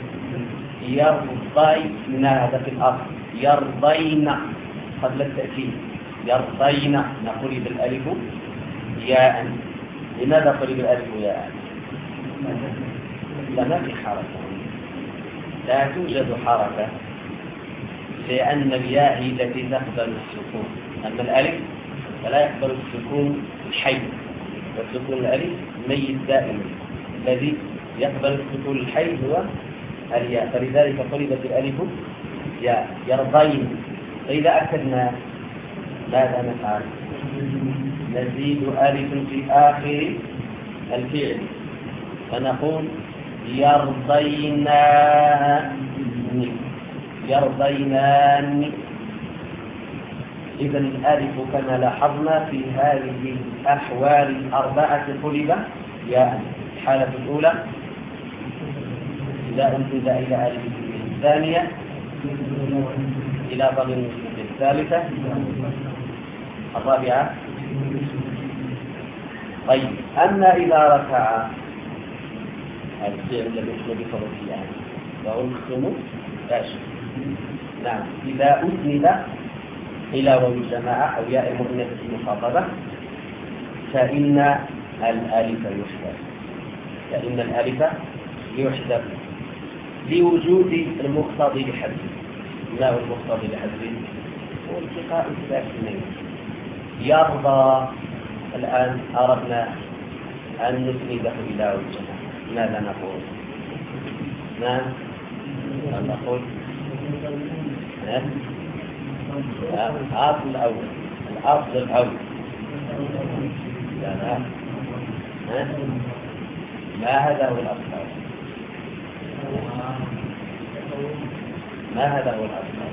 يرضين، هذا في الأصل يرضين قبل التأكيد يرضين نقلب الألف ياء. لماذا قلب الألف ياء؟ لا، ما في حركة، لا توجد حركة، لأن الياء هي التي تقبل السكون، أما الألف فلا يقبل السكون الحي، والسكون الألف ميت دائما، الذي يقبل السكون الحي هو الياء، فلذلك قلبت الألف ياء. يرضين، فإذا أكدنا ماذا نفعل؟ نزيد ألف في آخر الفعل فنقول يرضينان، يرضينان. إذا الألف كما لاحظنا في هذه الأحوال الأربعة قلب ياء. الحالة الأولى إذا أنتج إلى ألف، الثانية إلى ضمير، الثالثة، الرابعة. طيب، أما إذا ركع الفعل الذي يحمل بفضل يعني وهو الخصم لا شيء. نعم، إذا أسند إلى واو الجماعة أو ياء المؤنثة المخاطبة فإن الألف يحذف، فإن الألف يحذف لوجود المقتضي بحذفه. ما هو المقتضي بحذفه؟ هو التقاء الساكنين. يرضى، الآن أردنا أن نسنده إلى واو الجماعة، ماذا نقول؟ ما نقول الأصل الأول، الأصل الأول لا لا ما هذا هو الأصل، ما هذا هو الأصل.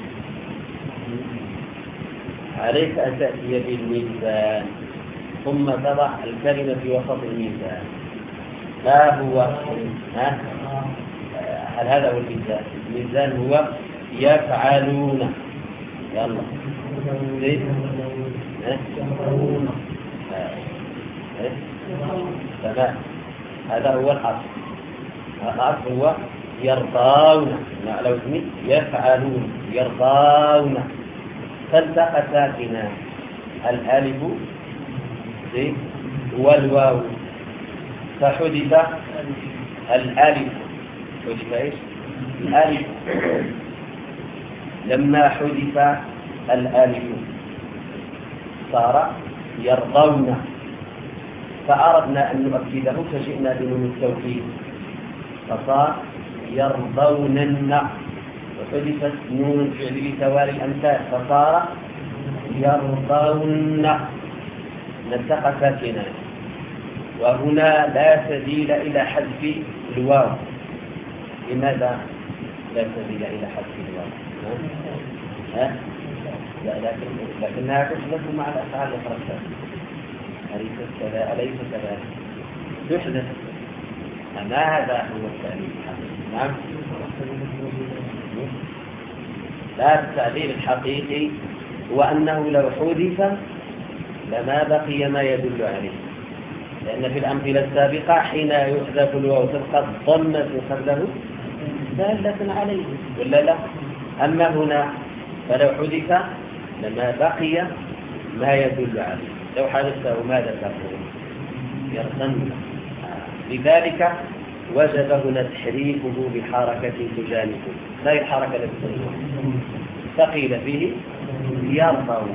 عليك أن تأتي بالميزان ثم تضع الكلمة في وسط الميزان. ما هو ها؟ هل هذا هو الميزان؟ الميزان هو يفعلون. يلا زيد تمام، هذا هو الأصل. الأصل هو يرضون، لو اسمي يفعلون، يرضون. فالتقى ساكنا الألف والواو فحذف الألف. حذف ايش؟ الألف. لما حذف الألف صار يرضون، فأردنا أن نؤكده فجئنا بنون التوكيد فصار يرضونن، وحذفت نون الفعل بتوالي الأمثال فصار يرضون. نلتقى ساكنا، وهنا لا سبيل إلى حذف الواو. لماذا لا سبيل إلى حذف الواو؟ ها؟ لا، لكن لكنها تحدث مع الأفعال الأخرى. أليس كذا؟ أليس كذا؟ تحدث. ما هذا هو التعليل الحقيقي؟ نعم. لا، التعليل الحقيقي هو أنه لو حذف لما بقي ما يدل عليه، لأن في الأمثلة السابقة حين يحذف الواو تبقى الضمة قبله دالة عليه ولا لا؟ أما هنا فلو حذف لما بقي ما يدل عليه. لو حذفته ماذا تقول؟ يرسم. لذلك وجب هنا تحريكه بحركة تجانبه، لا الحركة التي تجانبه ثقيل فيه يرضى.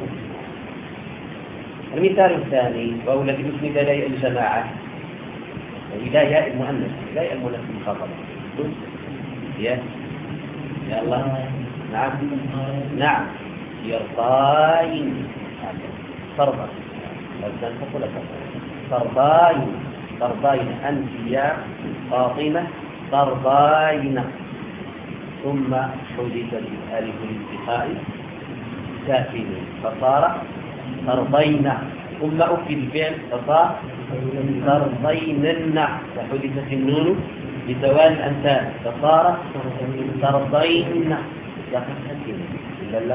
المثال الثاني وهو الذي يسند إليه الجماعة إلى ياء المؤنث، إلى ياء المؤنث المخاطبة. يا يا الله. نعم نعم يرضين فرضا، لازم تقول ترضين، ترضين أنت يا فاطمة ترضين، ثم حذف الألف الالتقاء ساكن فصار ترضين، ثم أكد الفعل فصار ترضينن، فحذفت النون بتوالي الأمثال فصار ترضين. لا لا،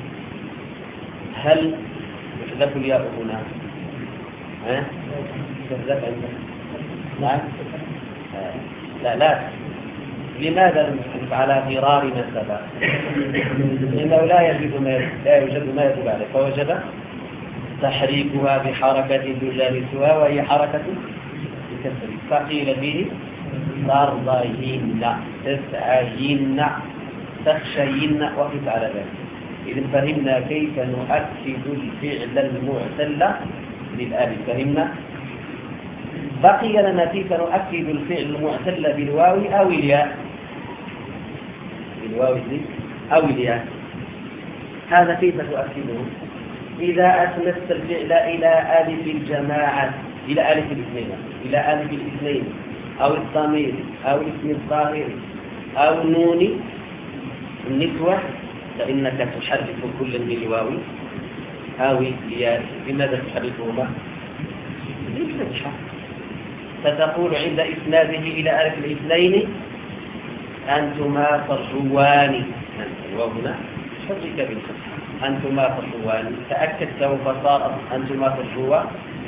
هل يحذف الياء هنا؟ ها؟ تحذف عندنا؟ نعم. لا لا، لماذا نحذف على غرار ما سبق؟ لأنه لا يوجد ما لا يوجد ما يدل عليه، فوجب تحريكها بحركة تجانسها وهي حركة بالكسر فقيل به ترضين تسعين تخشين وقف على ذلك. إذن فهمنا كيف نؤكد الفعل المعتل بالآلف. فهمنا. بقي لنا كيف نؤكد الفعل المعتل بالواو أو الياء. بالواو أو الياء. هذا كيف تؤكده؟ إذا أسندت الفعل إلى ألف الجماعة، إلى ألف الاثنين، إلى ألف الاثنين أو الضمير أو اسم الظاهر أو نون النسوة، فإنك تحرك كل بالواو أو الياء. لماذا تحركهما؟ للفتحة. فتقول عند إسناده إلى ألف الاثنين أنتما ترجوان، الواو هنا حرك بالفتحة، أنتما ترجوان، تأكدته فصار أنتما ترجوان،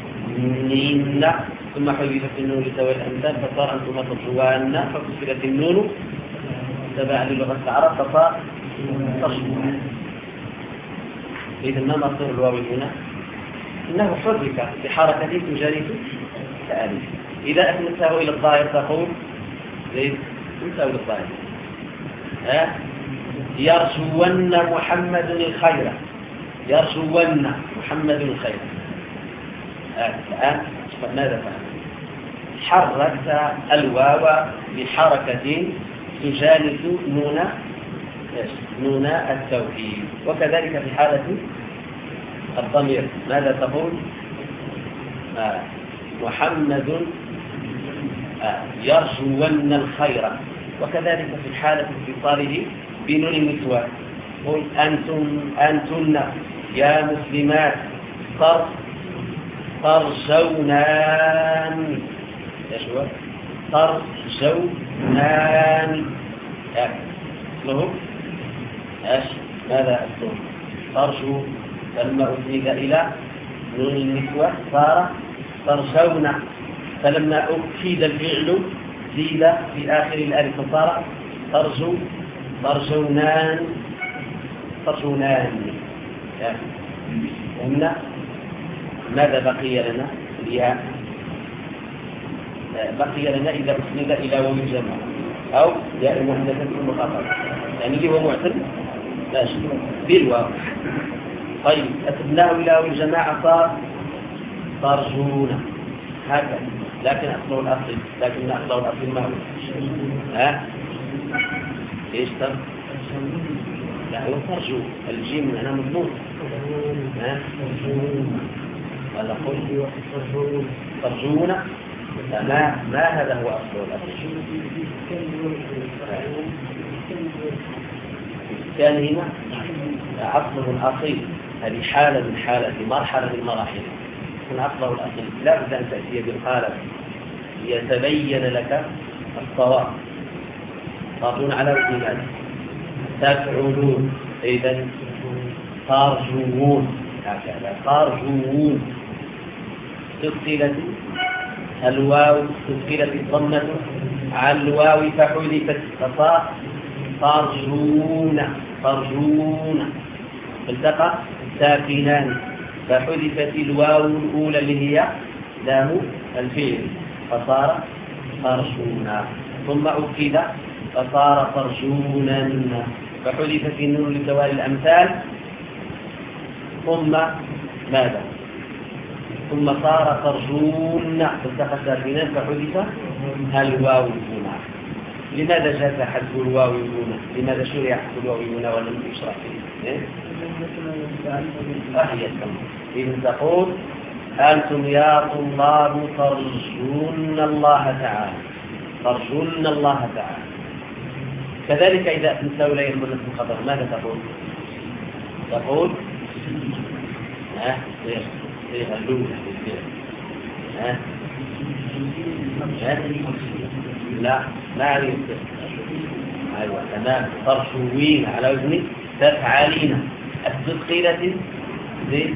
ثم حذفت النون لتوالي الأمثال فصار أنتما ترجوان، فكسرت النون تبعا للغة العرب فصار ترجوان. إذن ما مصدر الواو هنا؟ إنه حرك بحركة تجارية كألف. إذا أثنته إلى الظاهر تقول زيد أنت أو الظاهر أه؟ يرجون محمد الخير، يرجون محمد الخير. الآن ماذا فعل؟ حركت الواو بحركة تجانس نون نون التوكيد. وكذلك في حالة الضمير ماذا تقول؟ آه. محمد آه. يرجون الخير. وكذلك في حالة اتصاله بنون النسوة قل أنتم أنتن يا مسلمات تر ترجونان، ايش هو؟ ترجونان. اسمه ايش؟ ماذا اسمه؟ ترجو. لما أسند إلى نون النسوة صار ترجون، فلما أكيد الفعل زيد في آخر الألف فصار ترجو ترجونان ترجونان. هنا ماذا بقي لنا؟ الياء. بقي لنا إذا أسند إلى واو الجمع أو ياء المحدثة المخاطبة، يعني اللي هو معتل ماشي بالواو. طيب أسندناه إلى واو الجماعة صار ترجون هكذا، لكن أصله الأصل لكن أصله الأصل ما هو؟ ها؟ إيش تر؟ لا هو ترجو، الجيم أنا مضمون. ها؟ ولا قل ترجون؟ ما ما هذا هو أصله الأصل. كان هنا أصله الأصيل. هذه حالة من حالة مرحلة من مراحل يكون أصله الأصيل. لا بد أن تأتي بالقالب ليتبين لك الصواب. ترجون على وزن ماذا؟ تفعلون. إذن ترجون هكذا ترجون. تثقلت الواو تثقلت الضمة على الواو فحذفت فصار ترجون ترجون. التقى ساكنان فحذفت الواو الأولى اللي هي لام الفعل فصار ترجونا، ثم أكد فصار ترجونا، فحذفت النون لتوالي الأمثال ثم ماذا؟ ثم صار ترجون فالتقى ساكنان فحذف الواو هنا. لماذا جاء حذف الواو هنا؟ لماذا شرع حذف الواو هنا ولم يشرع فيه؟ إيه؟ أهي الكلمة. إذن تقول أنتم يا طلاب ترجون الله تعالى ترجون الله تعالى. كذلك إذا أتمسوا إليه المنة الخبر ماذا تقول؟ تقول ها يغلون ها لا لا عليه أيوة تمام. ترشوين على وزن تفعلين. التثقيلة زي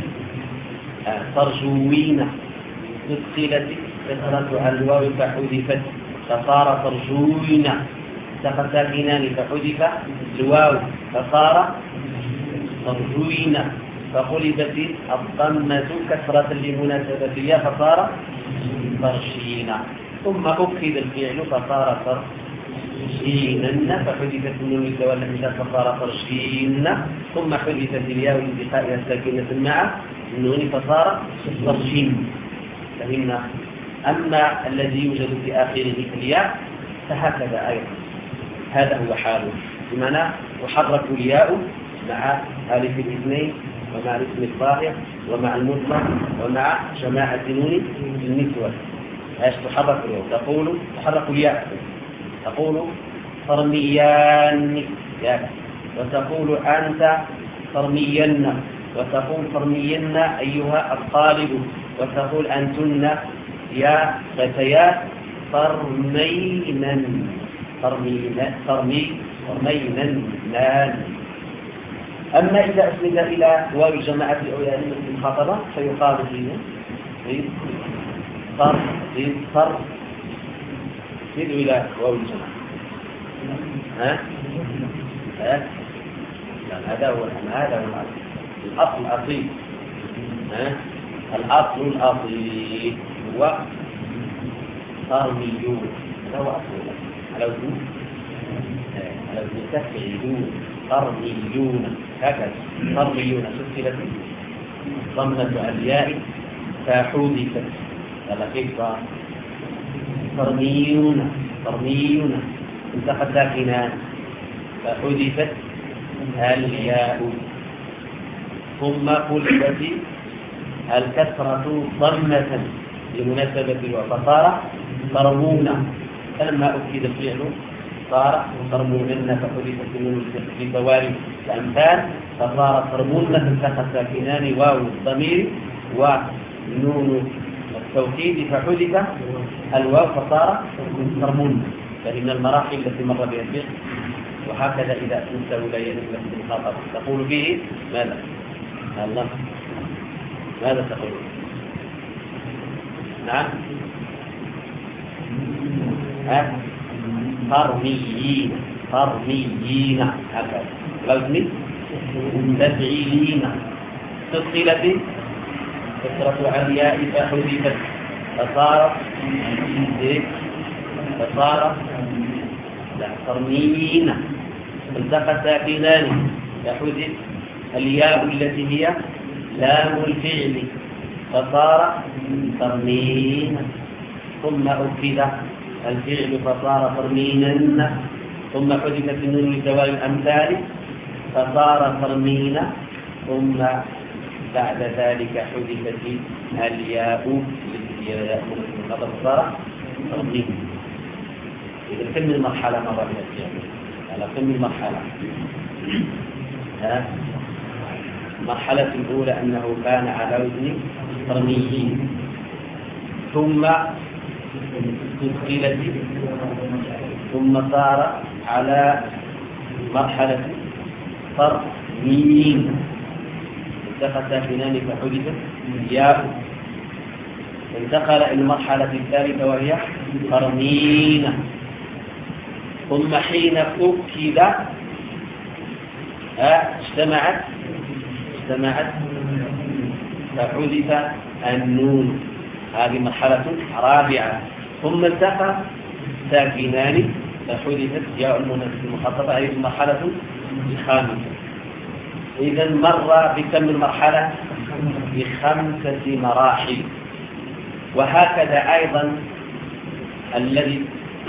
ترجوين تثقيلة كسرت على الواو فحذفت فصار ترجوين. التقى ساكنان فحذف الواو فصار ترجوين، فقلبت الضمة كسرة لمناسبتها فصار ترشين. ثم أكد الفعل فصار ترشينا فحدثت النون للزوال الانتقاء فصار ترشينا ثم حدثت الياء لالتقائها الساكنة مع النون فصار ترشين. فهمنا. أما الذي يوجد في آخره الياء فهكذا أيضا هذا هو حاله، بمعنى تحرك الياء مع ألف الاثنين ومع الاسم الظاهر ومع المطلق ومع جماعة نون النسوة. ايش تحرك الياء؟ تقول تحرك الياء تقول ترميان يا، وتقول أنت ترمين، وتقول ترمين أيها الطالب، وتقول أنتن يا فتيات ترمينا ترمينا ترمي ترمينا نان. أما إذا أسند إلى واو الجماعة الأولى المخاطبة فيقال فيه صر صر يسند إلى واو الجماعة. ها؟ ها؟ هذا هو هذا هو الأصل الأصيل. ها؟ الأصل الأصيل هو ترميون، هذا هو أصل على وزن على وزن تفعيلون ترميون هكذا. ترميون سكنت ضمة الياء فحذفت. هذا كيف ترميون ترميون انتقى ساكنان فحذفت الياء ثم قلبت الكسرة ضمة لمناسبة وفصار ترمون. فلما أكيد الفعل صار ترمونن فحذفت النون لبواري الأمثال فصار ترمون فالتقى ساكنان واو الضمير ونون التوكيد فحذف الواو فصار ترمون. فإن المراحل التي مر بها الفعل. وهكذا إذا أنت ولا يلزم بالخطأ تقول به ماذا؟ الله ماذا تقول؟ نعم ها ترميين ترميين هكذا لازم تفعيلين تفصيلة كسرة علياء فحذفت فصار فصار لا ترميين التقى ساكنان فحذف الياء التي هي لام الفعل فصار ترمين ثم أكد الفعل فصار ترمينا ثم حذفت النون لزوال الأمثال فصار ترمينا ثم بعد ذلك حذفت الياء التي هي ياء فصار ترمين. إذا كم المرحلة مرة بها على كم المرحلة؟ ها المرحلة الأولى أنه كان على وزن ترميين ثم تدخلت ثم صار على مرحلة ترميين التقى ساكنان فحذفت ياء انتقل إلى المرحلة الثالثة وهي ترمين ثم حين أكد اجتمعت اجتمعت فحذف النون. هذه مرحلة رابعة. ثم التقى ساكنان فحذفت ياء المؤنث المخاطبة. هذه المرحلة الخامسة. إذا مر بكم المرحلة؟ بخمسة مراحل. وهكذا أيضا الذي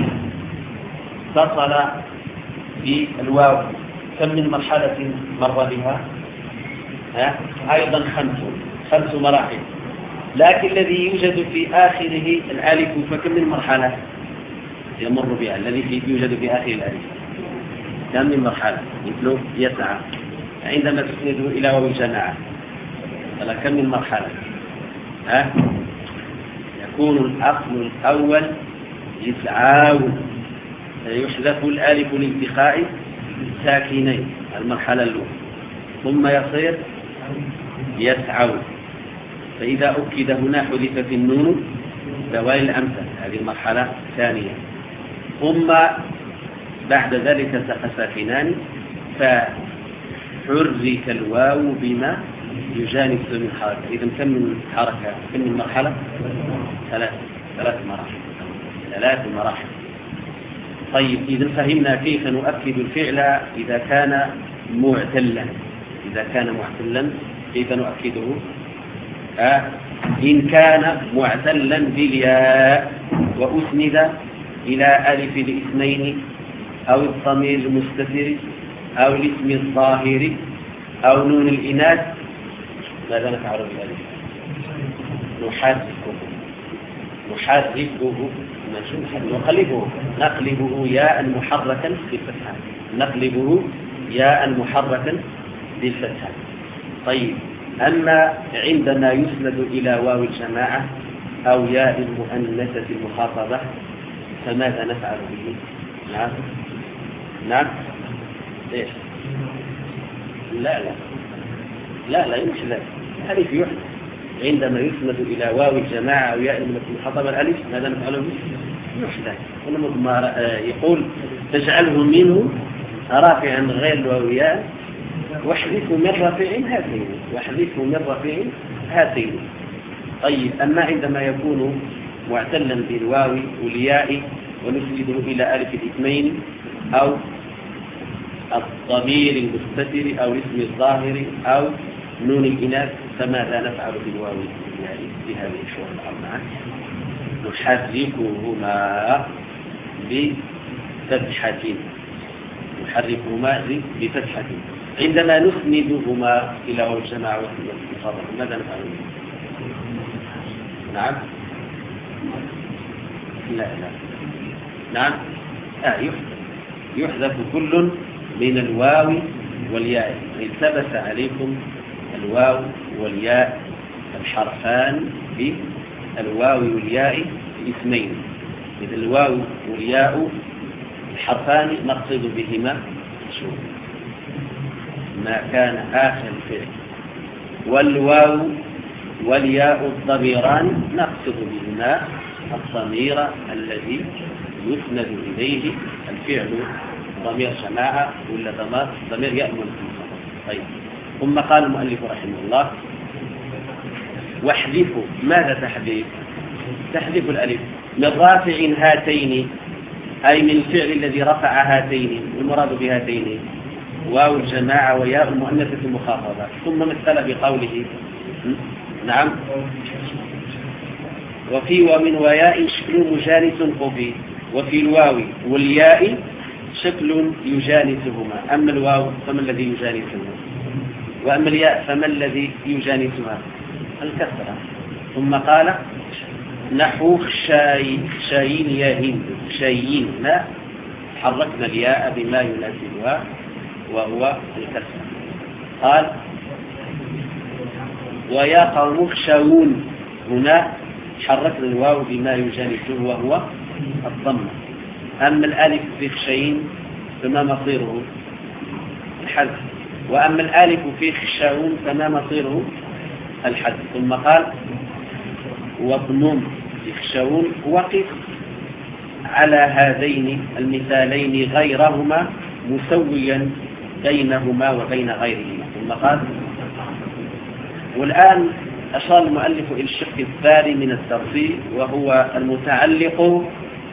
اتصل بالواو كم من مرحلة مر بها؟ ها؟ أيضا خمس خمس مراحل. لكن الذي يوجد في آخره الألف فكم من مرحلة يمر بها؟ الذي يوجد في آخر الألف كم من مرحلة؟ مثل يسعى عندما تسنده إلى واو الجماعة فلا كم من مرحلة؟ ها؟ يكون الأصل الأول يسعاون يحذف الألف لالتقاء ساكنين المرحلة الأولى ثم يصير يسعون. فإذا أكد هنا حذفت النون زوال الأمثل هذه المرحلة الثانية. ثم بعد ذلك التقى ساكنان فحرك الواو بما يجانب من حركة. إذا كم من حركة كم من مرحلة؟ ثلاث ثلاث مراحل. ثلاث مراحل. طيب إذا فهمنا كيف نؤكد الفعل إذا كان معتلا. إذا كان معتلا كيف نؤكده؟ آه إن كان معتلا بالياء وأسند إلى ألف الاثنين أو الضمير المستتر أو الاسم الظاهر أو نون الإناث، ماذا نفعل بذلك؟ نحركه نحركه نقلبه نقلبه ياء محركا بالفتحة نقلبه ياء محركا بالفتحة. طيب أما عندما يسند إلى واو الجماعة أو ياء المؤنثة المخاطبة فماذا نفعل به؟ نعم نعم ليش؟ لا لا لا لا يحذف الألف يحذف عندما يسند إلى واو الجماعة أو ياء المخاطبة الألف ماذا نفعل به؟ يحذف. يقول تجعله منه رافعا غير الواويات واحذفه من رافع هاتين واحذفه من رافع هاتين. طيب أما عندما يكون معتلا بالواو والياء ونسنده إلى ألف الاثنين أو الضمير المستتر أو الاسم الظاهر أو نون الإناث فماذا نفعل بالواو والياء في هذه الشروط الأربعة؟ نحركهما بفتحة نحركهما بفتحة. عندما نسندهما إلى واو الجماعة والمخاطبة ماذا نفعل؟ نعم لا لا نعم آه يحذف يحذف كل من الواو والياء. ثبت عليكم الواو والياء الحرفان بالواو والياء الاثنين. إذا الواو والياء الحرفان نقصد بهما شو ما كان آخر الفعل، والواو والياء الضميران نقصد بهما الضمير الذي يسند إليه الفعل ضمير جماعة ولا ضمير ضمير يأمل. طيب ثم قال المؤلف رحمه الله واحذفوا. ماذا تحذف؟ تحذف الألف من رافع هاتين أي من الفعل الذي رفع هاتين. المراد بهاتين واو الجماعة وياء المؤنثة المخاطبة. ثم مثل بقوله نعم وفي ومن وياء شكل مجانس قفي. وفي الواو والياء شكل يجانسهما. أما الواو فما الذي يجانسهما وأما الياء فما الذي يجانسها؟ الكسرة. ثم قال نحو خشاين يا هند خشاين لا حركنا الياء بما يناسبها وهو الكسرة. قال ويا قوم خشاون هنا حركنا الواو بما يجانسه وهو الضمة. أما الألف في خشاين فما مصيره؟ الحذف. وأما الألف في خشاون فما مصيره؟ الحذف. ثم قال واضمم في خشاون وقف على هذين المثالين غيرهما مسويا بينهما وبين غيرهما. ثم قال والآن أشار المؤلف إلى الشق الثاني من الترتيب وهو المتعلق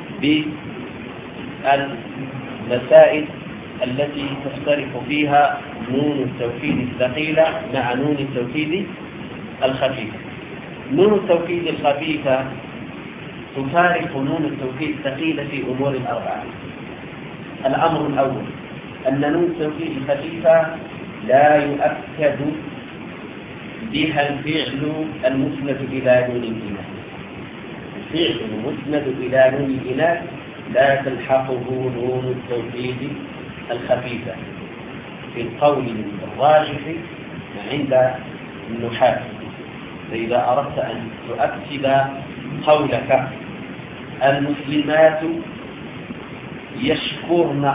بالمسائل التي تختلف فيها نون التوكيد الثقيلة مع نون التوكيد الخفيفة. نون التوكيد الخفيفة تفارق نون التوكيد الثقيلة في أمور أربعة. الأمر الأول أن نون التوكيد الخفيفة لا يؤكد بها الفعل المسند إلى نون الإناث. الفعل المسند إلى نون الإناث لا تلحقه نون التوكيد الخفيفة في القول الراجح عند النحاة. فإذا أردت أن تؤكد قولك المسلمات يشكرن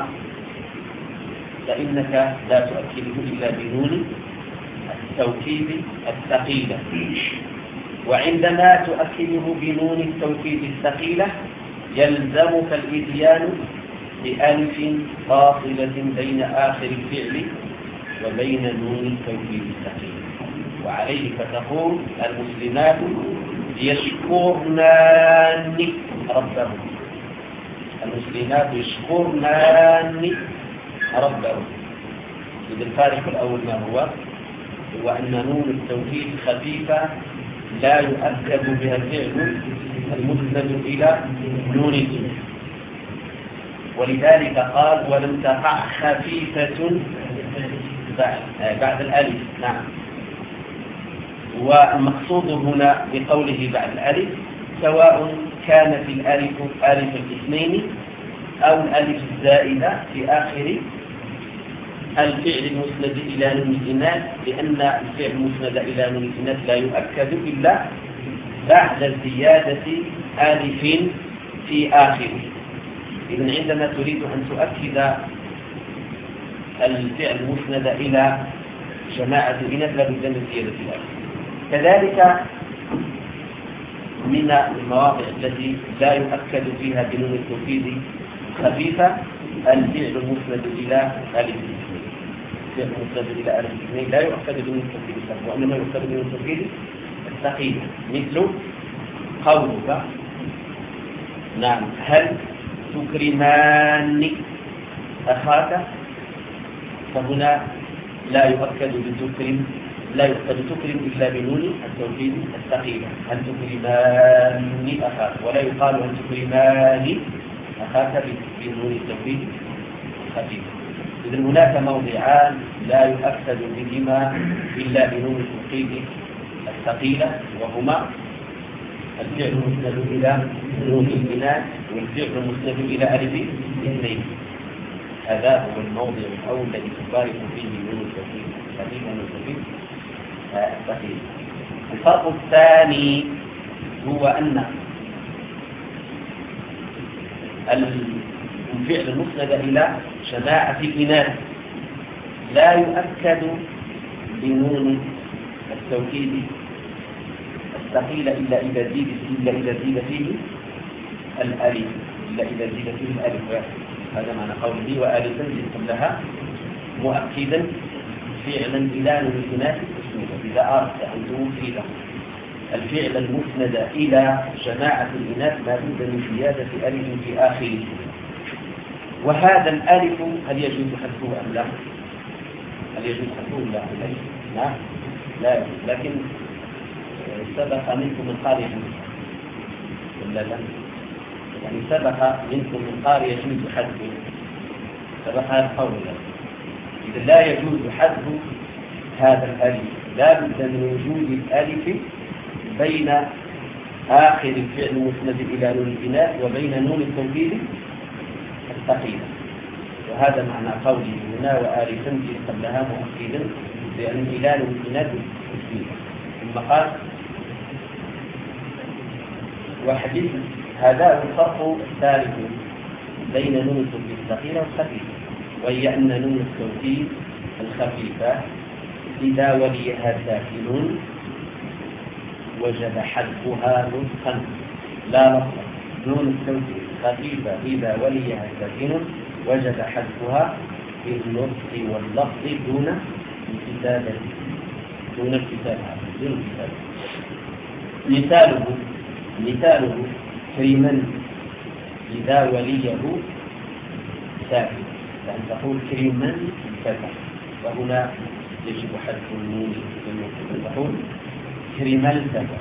فإنك لا تؤكده إلا بنون التوكيد الثقيلة. وعندما تؤكده بنون التوكيد الثقيلة يلزمك الإتيان بألف فاصلة بين آخر الفعل وبين نون التوكيد الثقيلة. وعليه فتقول المسلمات يشكرنان ربهم المسلمات يشكرنان ربهم. إذا الفارق الأول ما هو؟ هو أن نون التوكيد خفيفة لا يؤكد بها الفعل المسند إلى نون الجمع، ولذلك قال ولم تقع خفيفة بعد, بعد الألف. نعم. والمقصود هنا بقوله بعد الألف سواء كانت الألف ألف الاثنين أو الألف الزائدة في آخر الفعل المسند إلى نون الإناث، لأن الفعل المسند إلى نون الإناث لا يؤكد إلا بعد زيادة ألف في آخره. إذن عندما تريد أن تؤكد الفعل المسند إلى جماعة الإناث لابد من زيادة الألف. كذلك من المواضع التي لا يؤكد فيها بنون التوكيد خفيفة الفعل المسند إلى ألف الاثنين. الفعل المسند إلى ألف الاثنين لا يؤكد بنون التوكيد الخفيفة، وإنما يؤكد بنون التوكيد الثقيلة، مثل قولك نعم هل تكرمان أخاك، فهنا لا يؤكد بتكرم لا يؤكد تكرم إلا بنون التوكيد الثقيلة، هل تكرمان أخاك، ولا يقال هل تكرمان أخاك بنون التوكيد الخفيفة. إذن هناك موضعان لا يؤكد بهما إلا بنون التوكيد الثقيلة، وهما الفعل المسند إلى نون البناء والفعل المسند إلى ألف الاثنين. هذا هو الموضع الأول الذي تبارك فيه نون التوكيد الخفيفة ونون التوكيد الثقيلة. الفرق الثاني هو أن الفعل المسند إلى جماعة الإناث لا يؤكد بنون التوكيد الثقيلة إلا إذا زيد إلا إذا زيد فيه الألف إلا إذا زيد فيه الألف. هذا معنى قوله وآلفا قبلها مؤكدا فعلا إلى نون الإناث إذا أردت أن توفي له الفعل المسند إلى جماعة الإناث لا بد من زيادة ألف في آخره. وهذا الألف هل يجوز حذفه أم لا؟ هل يجوز حذفه أم لا؟ لا لا يجوز، لكن سبق منكم من قارئ ولا لا؟ يعني سبق منكم من قارئ يجوز حذفه، سبق هذا القول. إذا لا يجوز حذف هذا الألف، لا بد من وجود الألف بين آخر الفعل المسند إلى نون الإناث وبين نون التوكيد الثقيلة. وهذا معنى قوله هنا وآلفا قبلها مؤكدا بأن إلى نون الإناث الثقيلة. ثم قال وحديث هذا هو الفرق الثالث بين نون التوكيد الثقيلة والخفيفة، وهي أن نون التوكيد الخفيفة إذا وليها ساكن وجب حذفها نطقا لا لفظا. نون التوكيد الخفيفة إذا وليها ساكن وجب حذفها بالنطق واللفظ دون امتثال دون امتثال دون امتثال. مثاله مثاله كريما إذا وليه ساكن، يعني تقول كريما كذا، وهنا يجب حذف النون تقول كريما كذا.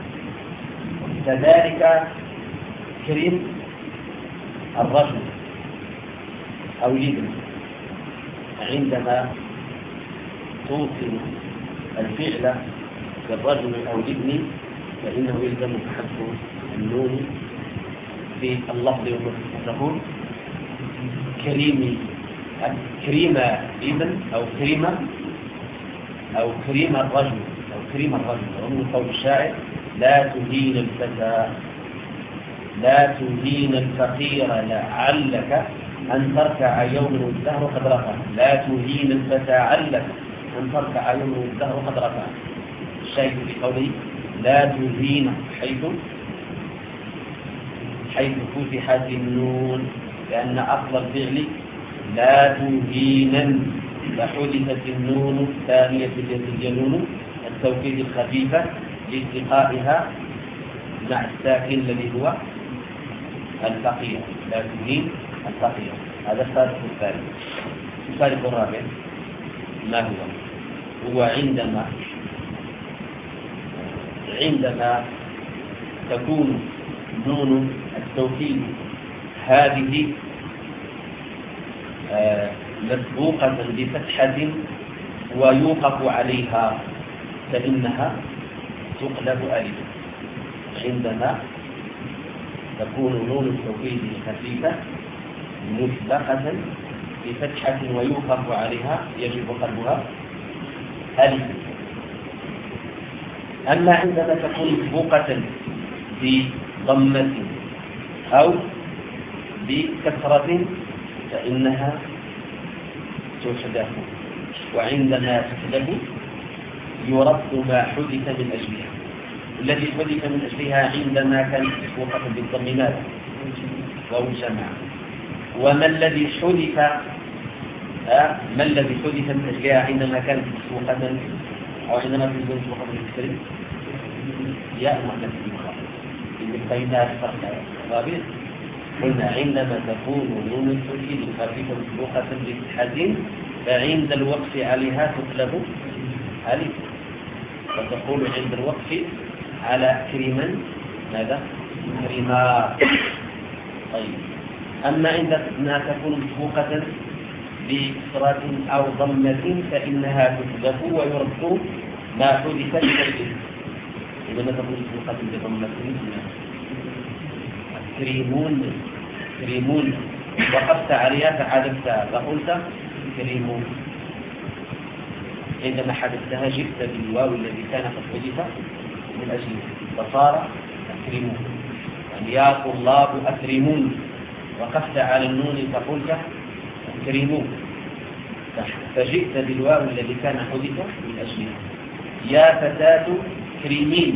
كذلك كريم الرجل أو الابن، عندما توصل الفعل بالرجل أو الابن فإنه يلزم حذف النون في اللفظ والنطق، تقول كريمي كريمة ابن أو كريمة أو كريم الرجل أو كريم الرجل. ومن قول الشاعر لا تهين الفتى لا تهين الفقير لعلك أن تركع يوم والدهر قد رفع. لا تهين الفتى علك أن تركع يوم والدهر قد رفع. الشاهد في قوله لا تهين حيث حيث فتحت النون، لأن أصل الفعل لا تهينا، فحدثت النون الثانية التي هي نون التوكيد الخفيفة لالتقائها مع الساكن الذي هو الفقير. لا تهين الفقير. هذا الفارق الثاني. الفارق الرابع ما هو؟ هو عندما عندما تكون نون التوكيد هذه مسبوقة بفتحة ويوقف عليها فإنها تقلب ألف. عندما تكون نون التوكيد خفيفة مسبقة بفتحة ويوقف عليها يجب قلبها ألف. أما عندما تكون مسبوقة بضمة أو بكسرة فإنها تحذف، وعندما تحذف يرد ما حدث من أجلها. الذي حدث من أجلها عندما كانت مسبوقة بالضم ماذا؟ واو الجماعة. وما الذي حدث أه؟ ما الذي حدث من أجلها عندما كانت مسبوقة أو عندما كانت مسبوقة بالكسر؟ ياء مؤنث المخاطب. إذا بينها الفرق الرابع قلنا عندما تكون نون التوكيد خفيفة مسبوقة بفتحة فعند الوقف عليها تقلب ألف، فتقول عند الوقف على كريما ماذا؟ كريما. طيب، أما عندما تكون مسبوقة بكسرة أو ضمة فإنها تحذف ويرد ما حدث بشيء. عندما تكون مسبوقة بضمة كريمون كريمون وقفت عليها فحذفتها فقلت كريمون. عندما حذفتها جئت بالواو الذي كان قد حذف من أجله فصار أكرمون. يعني يا طلاب أكرمون، وقفت على النون فقلت أكرمون، فجئت بالواو الذي كان حذف من أجله. يا فتاة كريمين،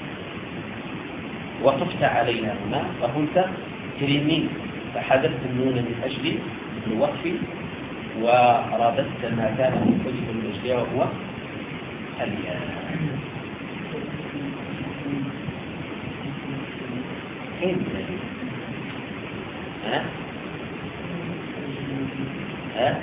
وقفت عليها هنا فقلت كريمين، فحذفت النون من أجل الوقف ورددت ما كان حذف من أجلها وهو الياء. كيف ها ها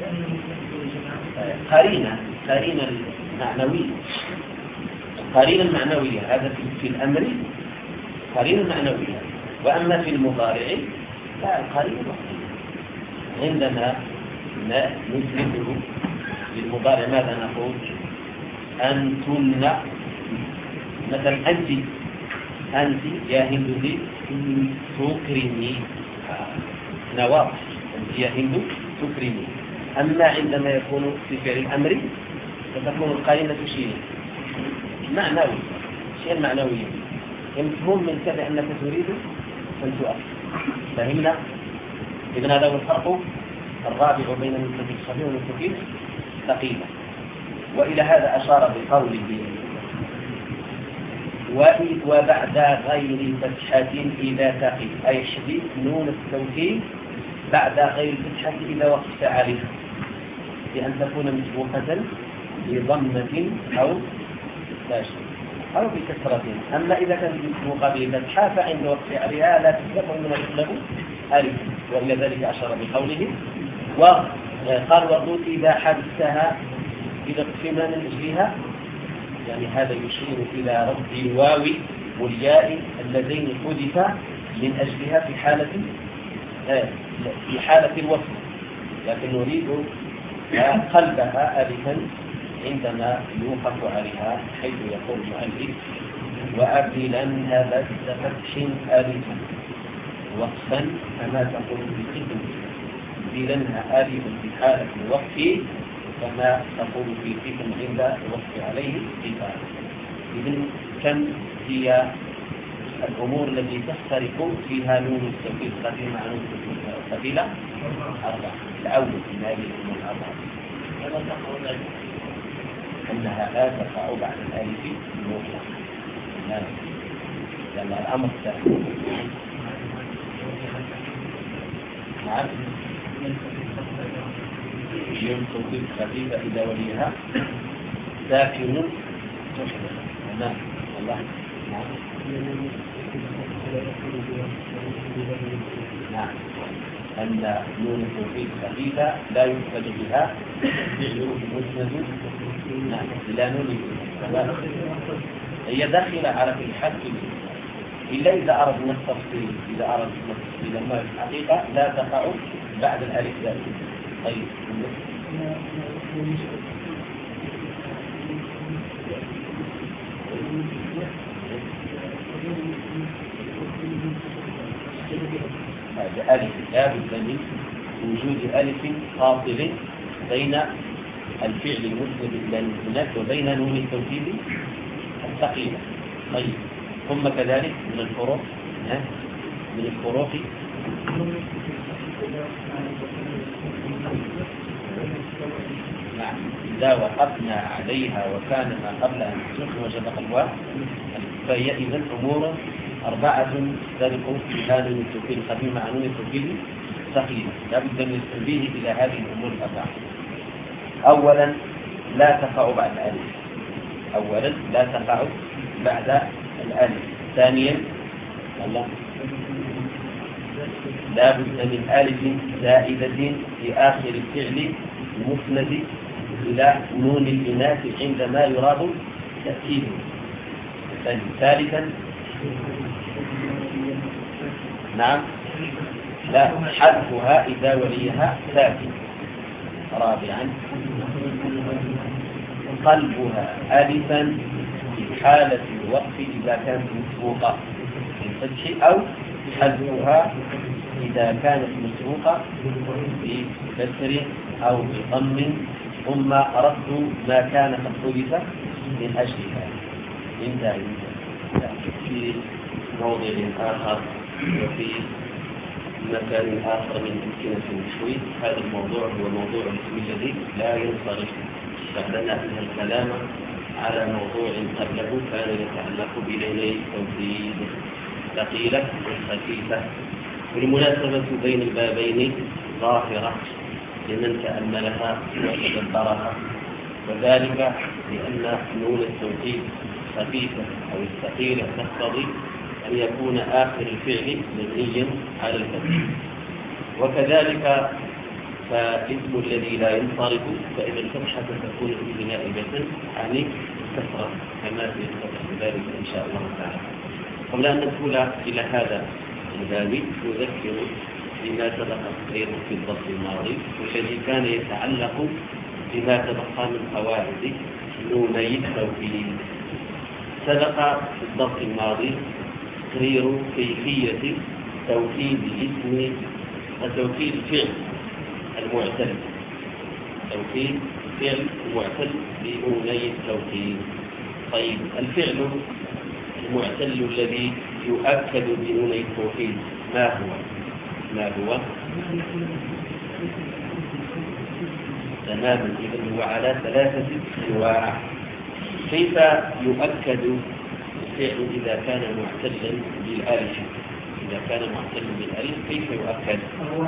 قرينة قرينة المعنوية القرينة المعنوية هذا في الأمر قرينة معنوية. وأما في المضارع لا، القرينة عندما نثبته للمضارع ماذا نقول؟ أنتن مثلا أنت أنت يا هند تكرمي نواف أنت يا هند تكرمي. أما عندما يكون في فعل الأمر فتكون القرينة شيء معنوي، شيء معنوي المفهوم من كذا أنك تريد أن تؤكد. فهمنا؟ إذن هذا هو الفرق الرابع بين المنطق الصحيح والمنطق ثقيلة. وإلى هذا أشار بقوله وبعد غير فتحة إذا تقي، أي حذف نون التوكيد بعد غير فتحة إذا وقفت عليها، بأن تكون مسبوقة بضمة أو داشة أو بكسرة. أما إذا كانت مسبوقة بفتحة فعند وقف عليها لا تسبق وإنما تسلب ألف. وإلى ذلك أشار بقوله وقال وقلت إذا حدثتها إذا قسمنا من أجلها، يعني هذا يشير إلى رد الواو والياء اللذين حذف من أجلها في حالة في حالة الوصل، لكن نريد قلبها ألفا عندما يوقف عليها، حيث يقول المؤلف وأبدلنها بس فتح ألفا وقفا كما تقول في قسم أبدلنها ألف في حالة الوقف كما تقول في قسم عند الوقف عليه قفا. إذن كم هي الأمور التي تختلف فيها نون التوكيد القديمة مع نون التوكيد القبيلة؟ أربعة. الأول من هذه الأمور الأربعة كما تقول أنها لا تقع بعد الألف المطلق. لأن الأمر الثاني نعم يوم توكيد خفيفة إذا وليها ساكن تحدث. نعم والله نعم. نعم أن نون التوكيد خفيفة لا يفقد بها فعل مسند إلى نون التوكيد. هي داخلة على في الحد إلا إذا أردنا التفصيل. إذا أردنا التفصيل ما في الحقيقة لا تقع بعد الألف دائما. طيب هذا ألف لا بد من وجود ألف فاصل بين الفعل المسند إلى هناك وبين نون التوكيد الثقيلة. طيب ثم كذلك من الفروق من الفروق نعم إذا وقفنا عليها وكان ما قبل أن تسكن وجب الواو فهي إذن أمور أربعة تدرك بها نون التوكيد الخفيف مع نون التوكيد ثقيلة. لا بد من التنبيه إلى هذه الأمور الأربعة. أولا لا تقع بعد الألف. أولا لا تقع بعد الألف. ثانيا الله لا بد من ألف زائدة في آخر الفعل المسند إلى نون الإناث عندما يراد تأكيده. ثالثا نعم لا حذفها إذا وليها ساكن. رابعا قلبها ألفا في حالة الوقف إذا كانت مسبوقة بالفتح أو حذفها إذا كانت مسبوقة بكسر أو بضم ثم رد ما كان قد حدث من أجلها. انتهى في موضع آخر وفي مكان آخر من أمكنة التشويه. هذا الموضوع هو موضوع الاسم الذي لا ينصرف. فعلنا أن الكلام على موضوع قبله كان يتعلق بليلي التوحيد ثقيلة وخفيفة. والمناسبة بين البابين ظاهرة لمن تأملها وتدبرها، وذلك لأن نون التوحيد خفيفة أو الثقيلة تقتضي أن يكون آخر الفعل مبنيا على الفتح. وكذلك فالاسم الذي لا ينصرف فإذا الفتحة تكون في نائبة عن الكسرة كما سيتضح ذلك إن شاء الله تعالى. قبل أن ندخل إلى هذا الباب نذكر بما سبق التقرير في الضبط الماضي والذي كان يتعلق بما تبقى من قواعد نوني التوكيد. سبق في الضبط الماضي تقرير كيفية توكيد اسم توكيد فعل المعتل توكيد فعل المعتل بنوني التوكيد. طيب الفعل المعتل الذي يؤكد بنوني التوكيد ما هو؟ ما هو؟ تماما. إذن هو على ثلاثة أنواع. كيف يؤكد الفعل إذا كان معتلا بالألف؟ إذا كان معتلا بالألف كيف يؤكد؟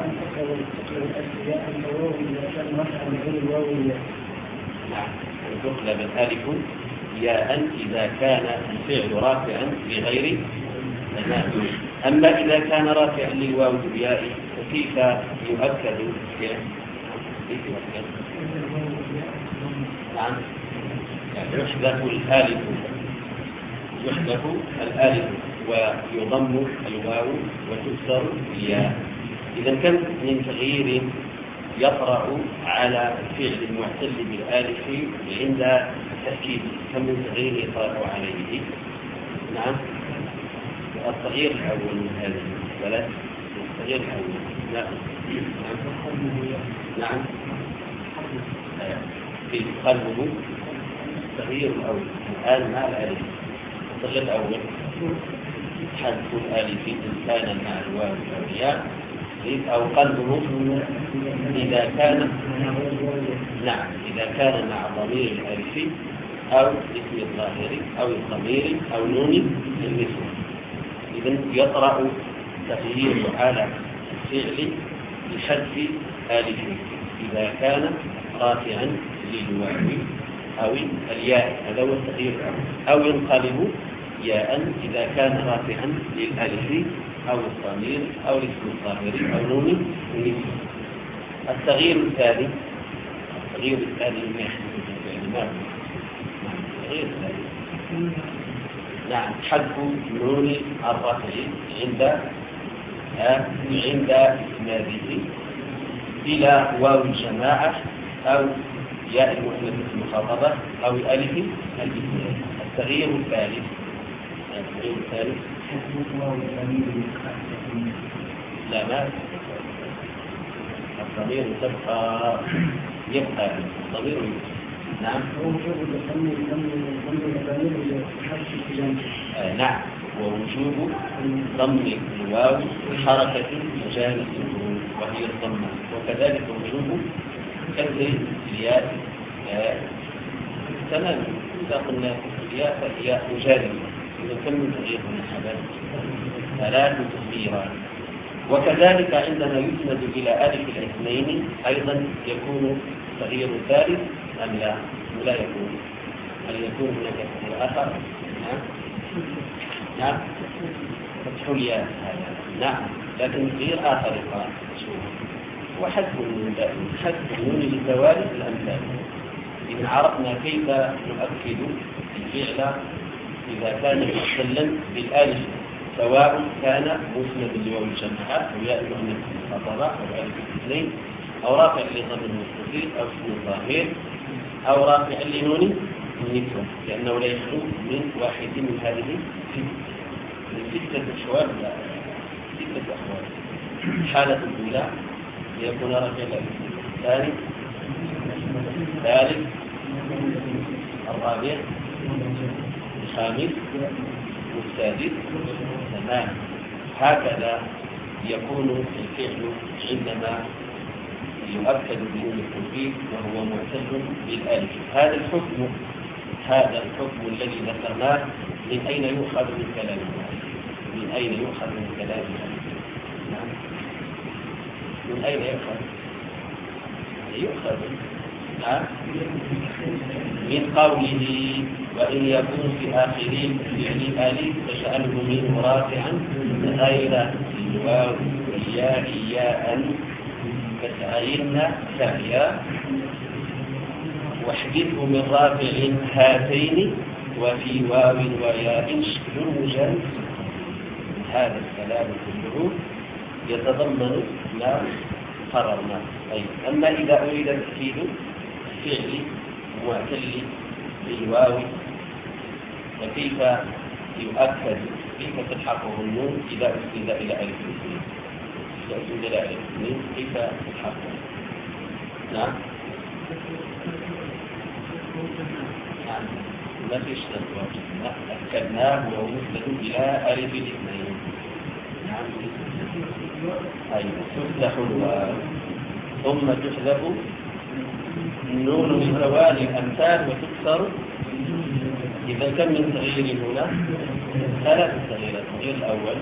نعم تقلب الألف ياء إذا كان الفعل رافعا بغير تمام. أما إذا كان رافعا للواو بالياء فكيف يؤكد الفعل؟ كيف يؤكد؟ نعم يحذف الألف يحذف الألف ويضم الواو وتكسر الياء. إذا كم من تغيير يطرأ على الفعل المعتل بالألف عند التأكيد؟ كم من تغيير يطرأ عليه؟ نعم التغيير الأول من هذه الثلاث. التغيير الأول نعم نعم في قلبه التغيير الأول الآن مع الألف. التغيير الأول حذف الألف إن كان مع الواو والياء أو قلبه إذا كان نعم إذا كان مع ضمير الألف أو اسم الظاهر أو الضمير أو نون النسوة. إذن يطرأ تغيير على الفعل بحذف ألف إذا كان رافعا للواو أو الياء. هذا هو التغيير الأول. أو ينقلب ياء إذا كان رافعا للألف أو الضمير أو الاسم الظاهري أو نون النسوة. التغيير الثاني التغيير الثاني من يحدث في الفعل ماذا؟ التغيير الثاني نعم حذف نون الرفع عند عند إسناده إلى واو الجماعة أو ياء المؤنث المخاطبة أو الألف الاثنين. التغيير الثالث التغيير الثالث لا ما الضمير تبقى يبقى الضمير نعم آه نعم ووجوب ضم الواو حركة مجال السكون وهي الضمة، وكذلك وجوب كسر الياء تماما. إذا قلنا الياء فالياء مجالية، إذا كم من تغيير من الحباب ثلاث تغييرات. وكذلك عندما يسند إلى ألف الاثنين أيضا يكون تغيير ثالث أم لا؟ لا يكون. هل يكون هناك تغيير آخر؟ نعم نعم فتح الياء نعم، لكن تغيير آخر يقال وحذف النون دائما، حذف النون لزوال الأمثال. إذا عرفنا كيف نؤكد الفعل إذا كان متصلا بالألف سواء كان مسند لواو الجماعة أو ياء المؤنث المخاطبة أو ألف الاثنين أو رافع لضمير المستتر أو اسم الظاهر أو رافع لنون النسوة، لأنه لا يخلو من واحد من هذه من ستة أحوال ستة أحوال. الحالة الأولى يكون رافع الألف، الثاني الثالث الرابع الخامس والسادس تمام. هكذا يكون الفعل عندما يؤكد بنون التوكيد وهو معتل بالالف. هذا الحكم هذا الحكم الذي ذكرناه من اين يؤخذ من كلام الله؟ من اين يؤخذ من كلام الله؟ نعم من اين يؤخذ؟ يؤخذ نعم من قوله وإن يكون في آخرين فعل ألف فشأنه منه رافعا غير الواو والياء ياء فتعيننا كافيا واحذفه من رافع هاتين وفي واو وياء شكل مجانس. هذا الكلام كله يتضمن ما قررناه. طيب أما إذا أريد تأكيد فعل معتل بالواو وكيف يؤكد كيف تلحقه النون إذا أسند إلى ألف الاثنين إذا أسند إلى ألف الاثنين كيف تلحقه؟ نعم نعم ما فيش تلحق أكدناه وهو مسند إلى ألف الاثنين. نعم أيوة تفتح الواو ثم تحذف النون من زوال الأمثال وتكسر. إذا كم من تغيير هنا؟ ثلاث تغييرات. التغيير الأول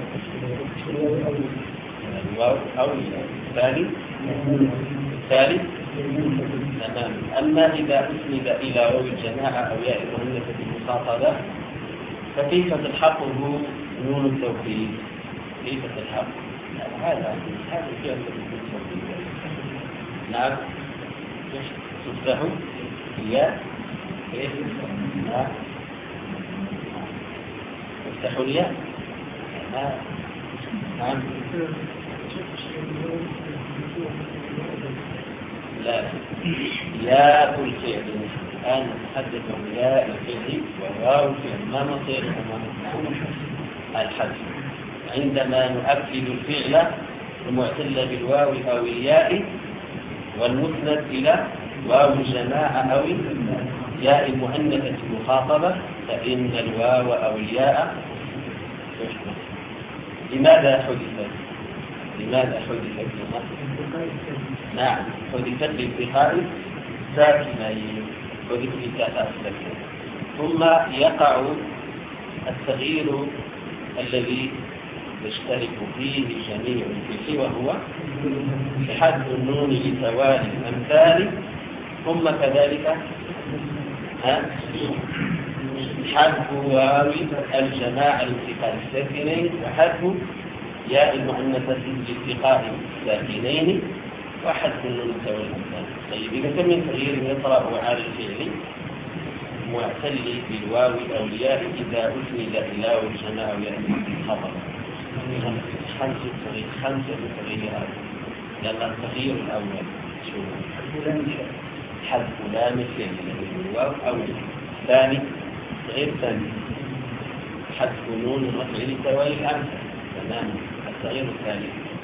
الواو أو الثاني الثالث تمام. أما إذا أسند إلى واو الجماعة أو ياء المؤنثة المخاطبة فكيف تلحقه نون التوكيد؟ كيف تلحقه؟ هذا هذا الفعل الذي نعم تفتح الياء كيف؟ تفتح الياء نعم لا ياء الفعل. الآن نتحدث عن ياء الفعل وواو الفعل ما مصيرهما؟ الحذف. عندما نؤكد الفعل المعتل بالواو أو الياء والمسند إلى واو الجماعة أو ياء المؤنثة المخاطبة فإن الواو أو الياء تحذف. لماذا حدثت؟ لماذا حدثت؟ نعم حدثت لالتقاء ساكنين حدث لالتقاء ساكنين. ثم يقع التغيير الذي يشترك فيه جميع الفعل وهو حذف النون لزوال الأمثال، ثم كذلك حذف واو الجماعة الالتقاء الساكنين وحذف ياء المؤنثة لالتقاء ساكنين وحذف النون تساوي الأمثال. طيب إذا كان من تغيير يطرأ على الفعل معتل بالواو أو الياء إذا أسند إلى والجماع أو يأتي خطأ. خمس تغيير خمسة تغييرات. لأن التغيير الأول شو؟ حذف لام الفعل بالواو أو الياء. الثاني غير ثاني حذف نون الرفع لتوالي الأمثال. تمام. التغيير الثالث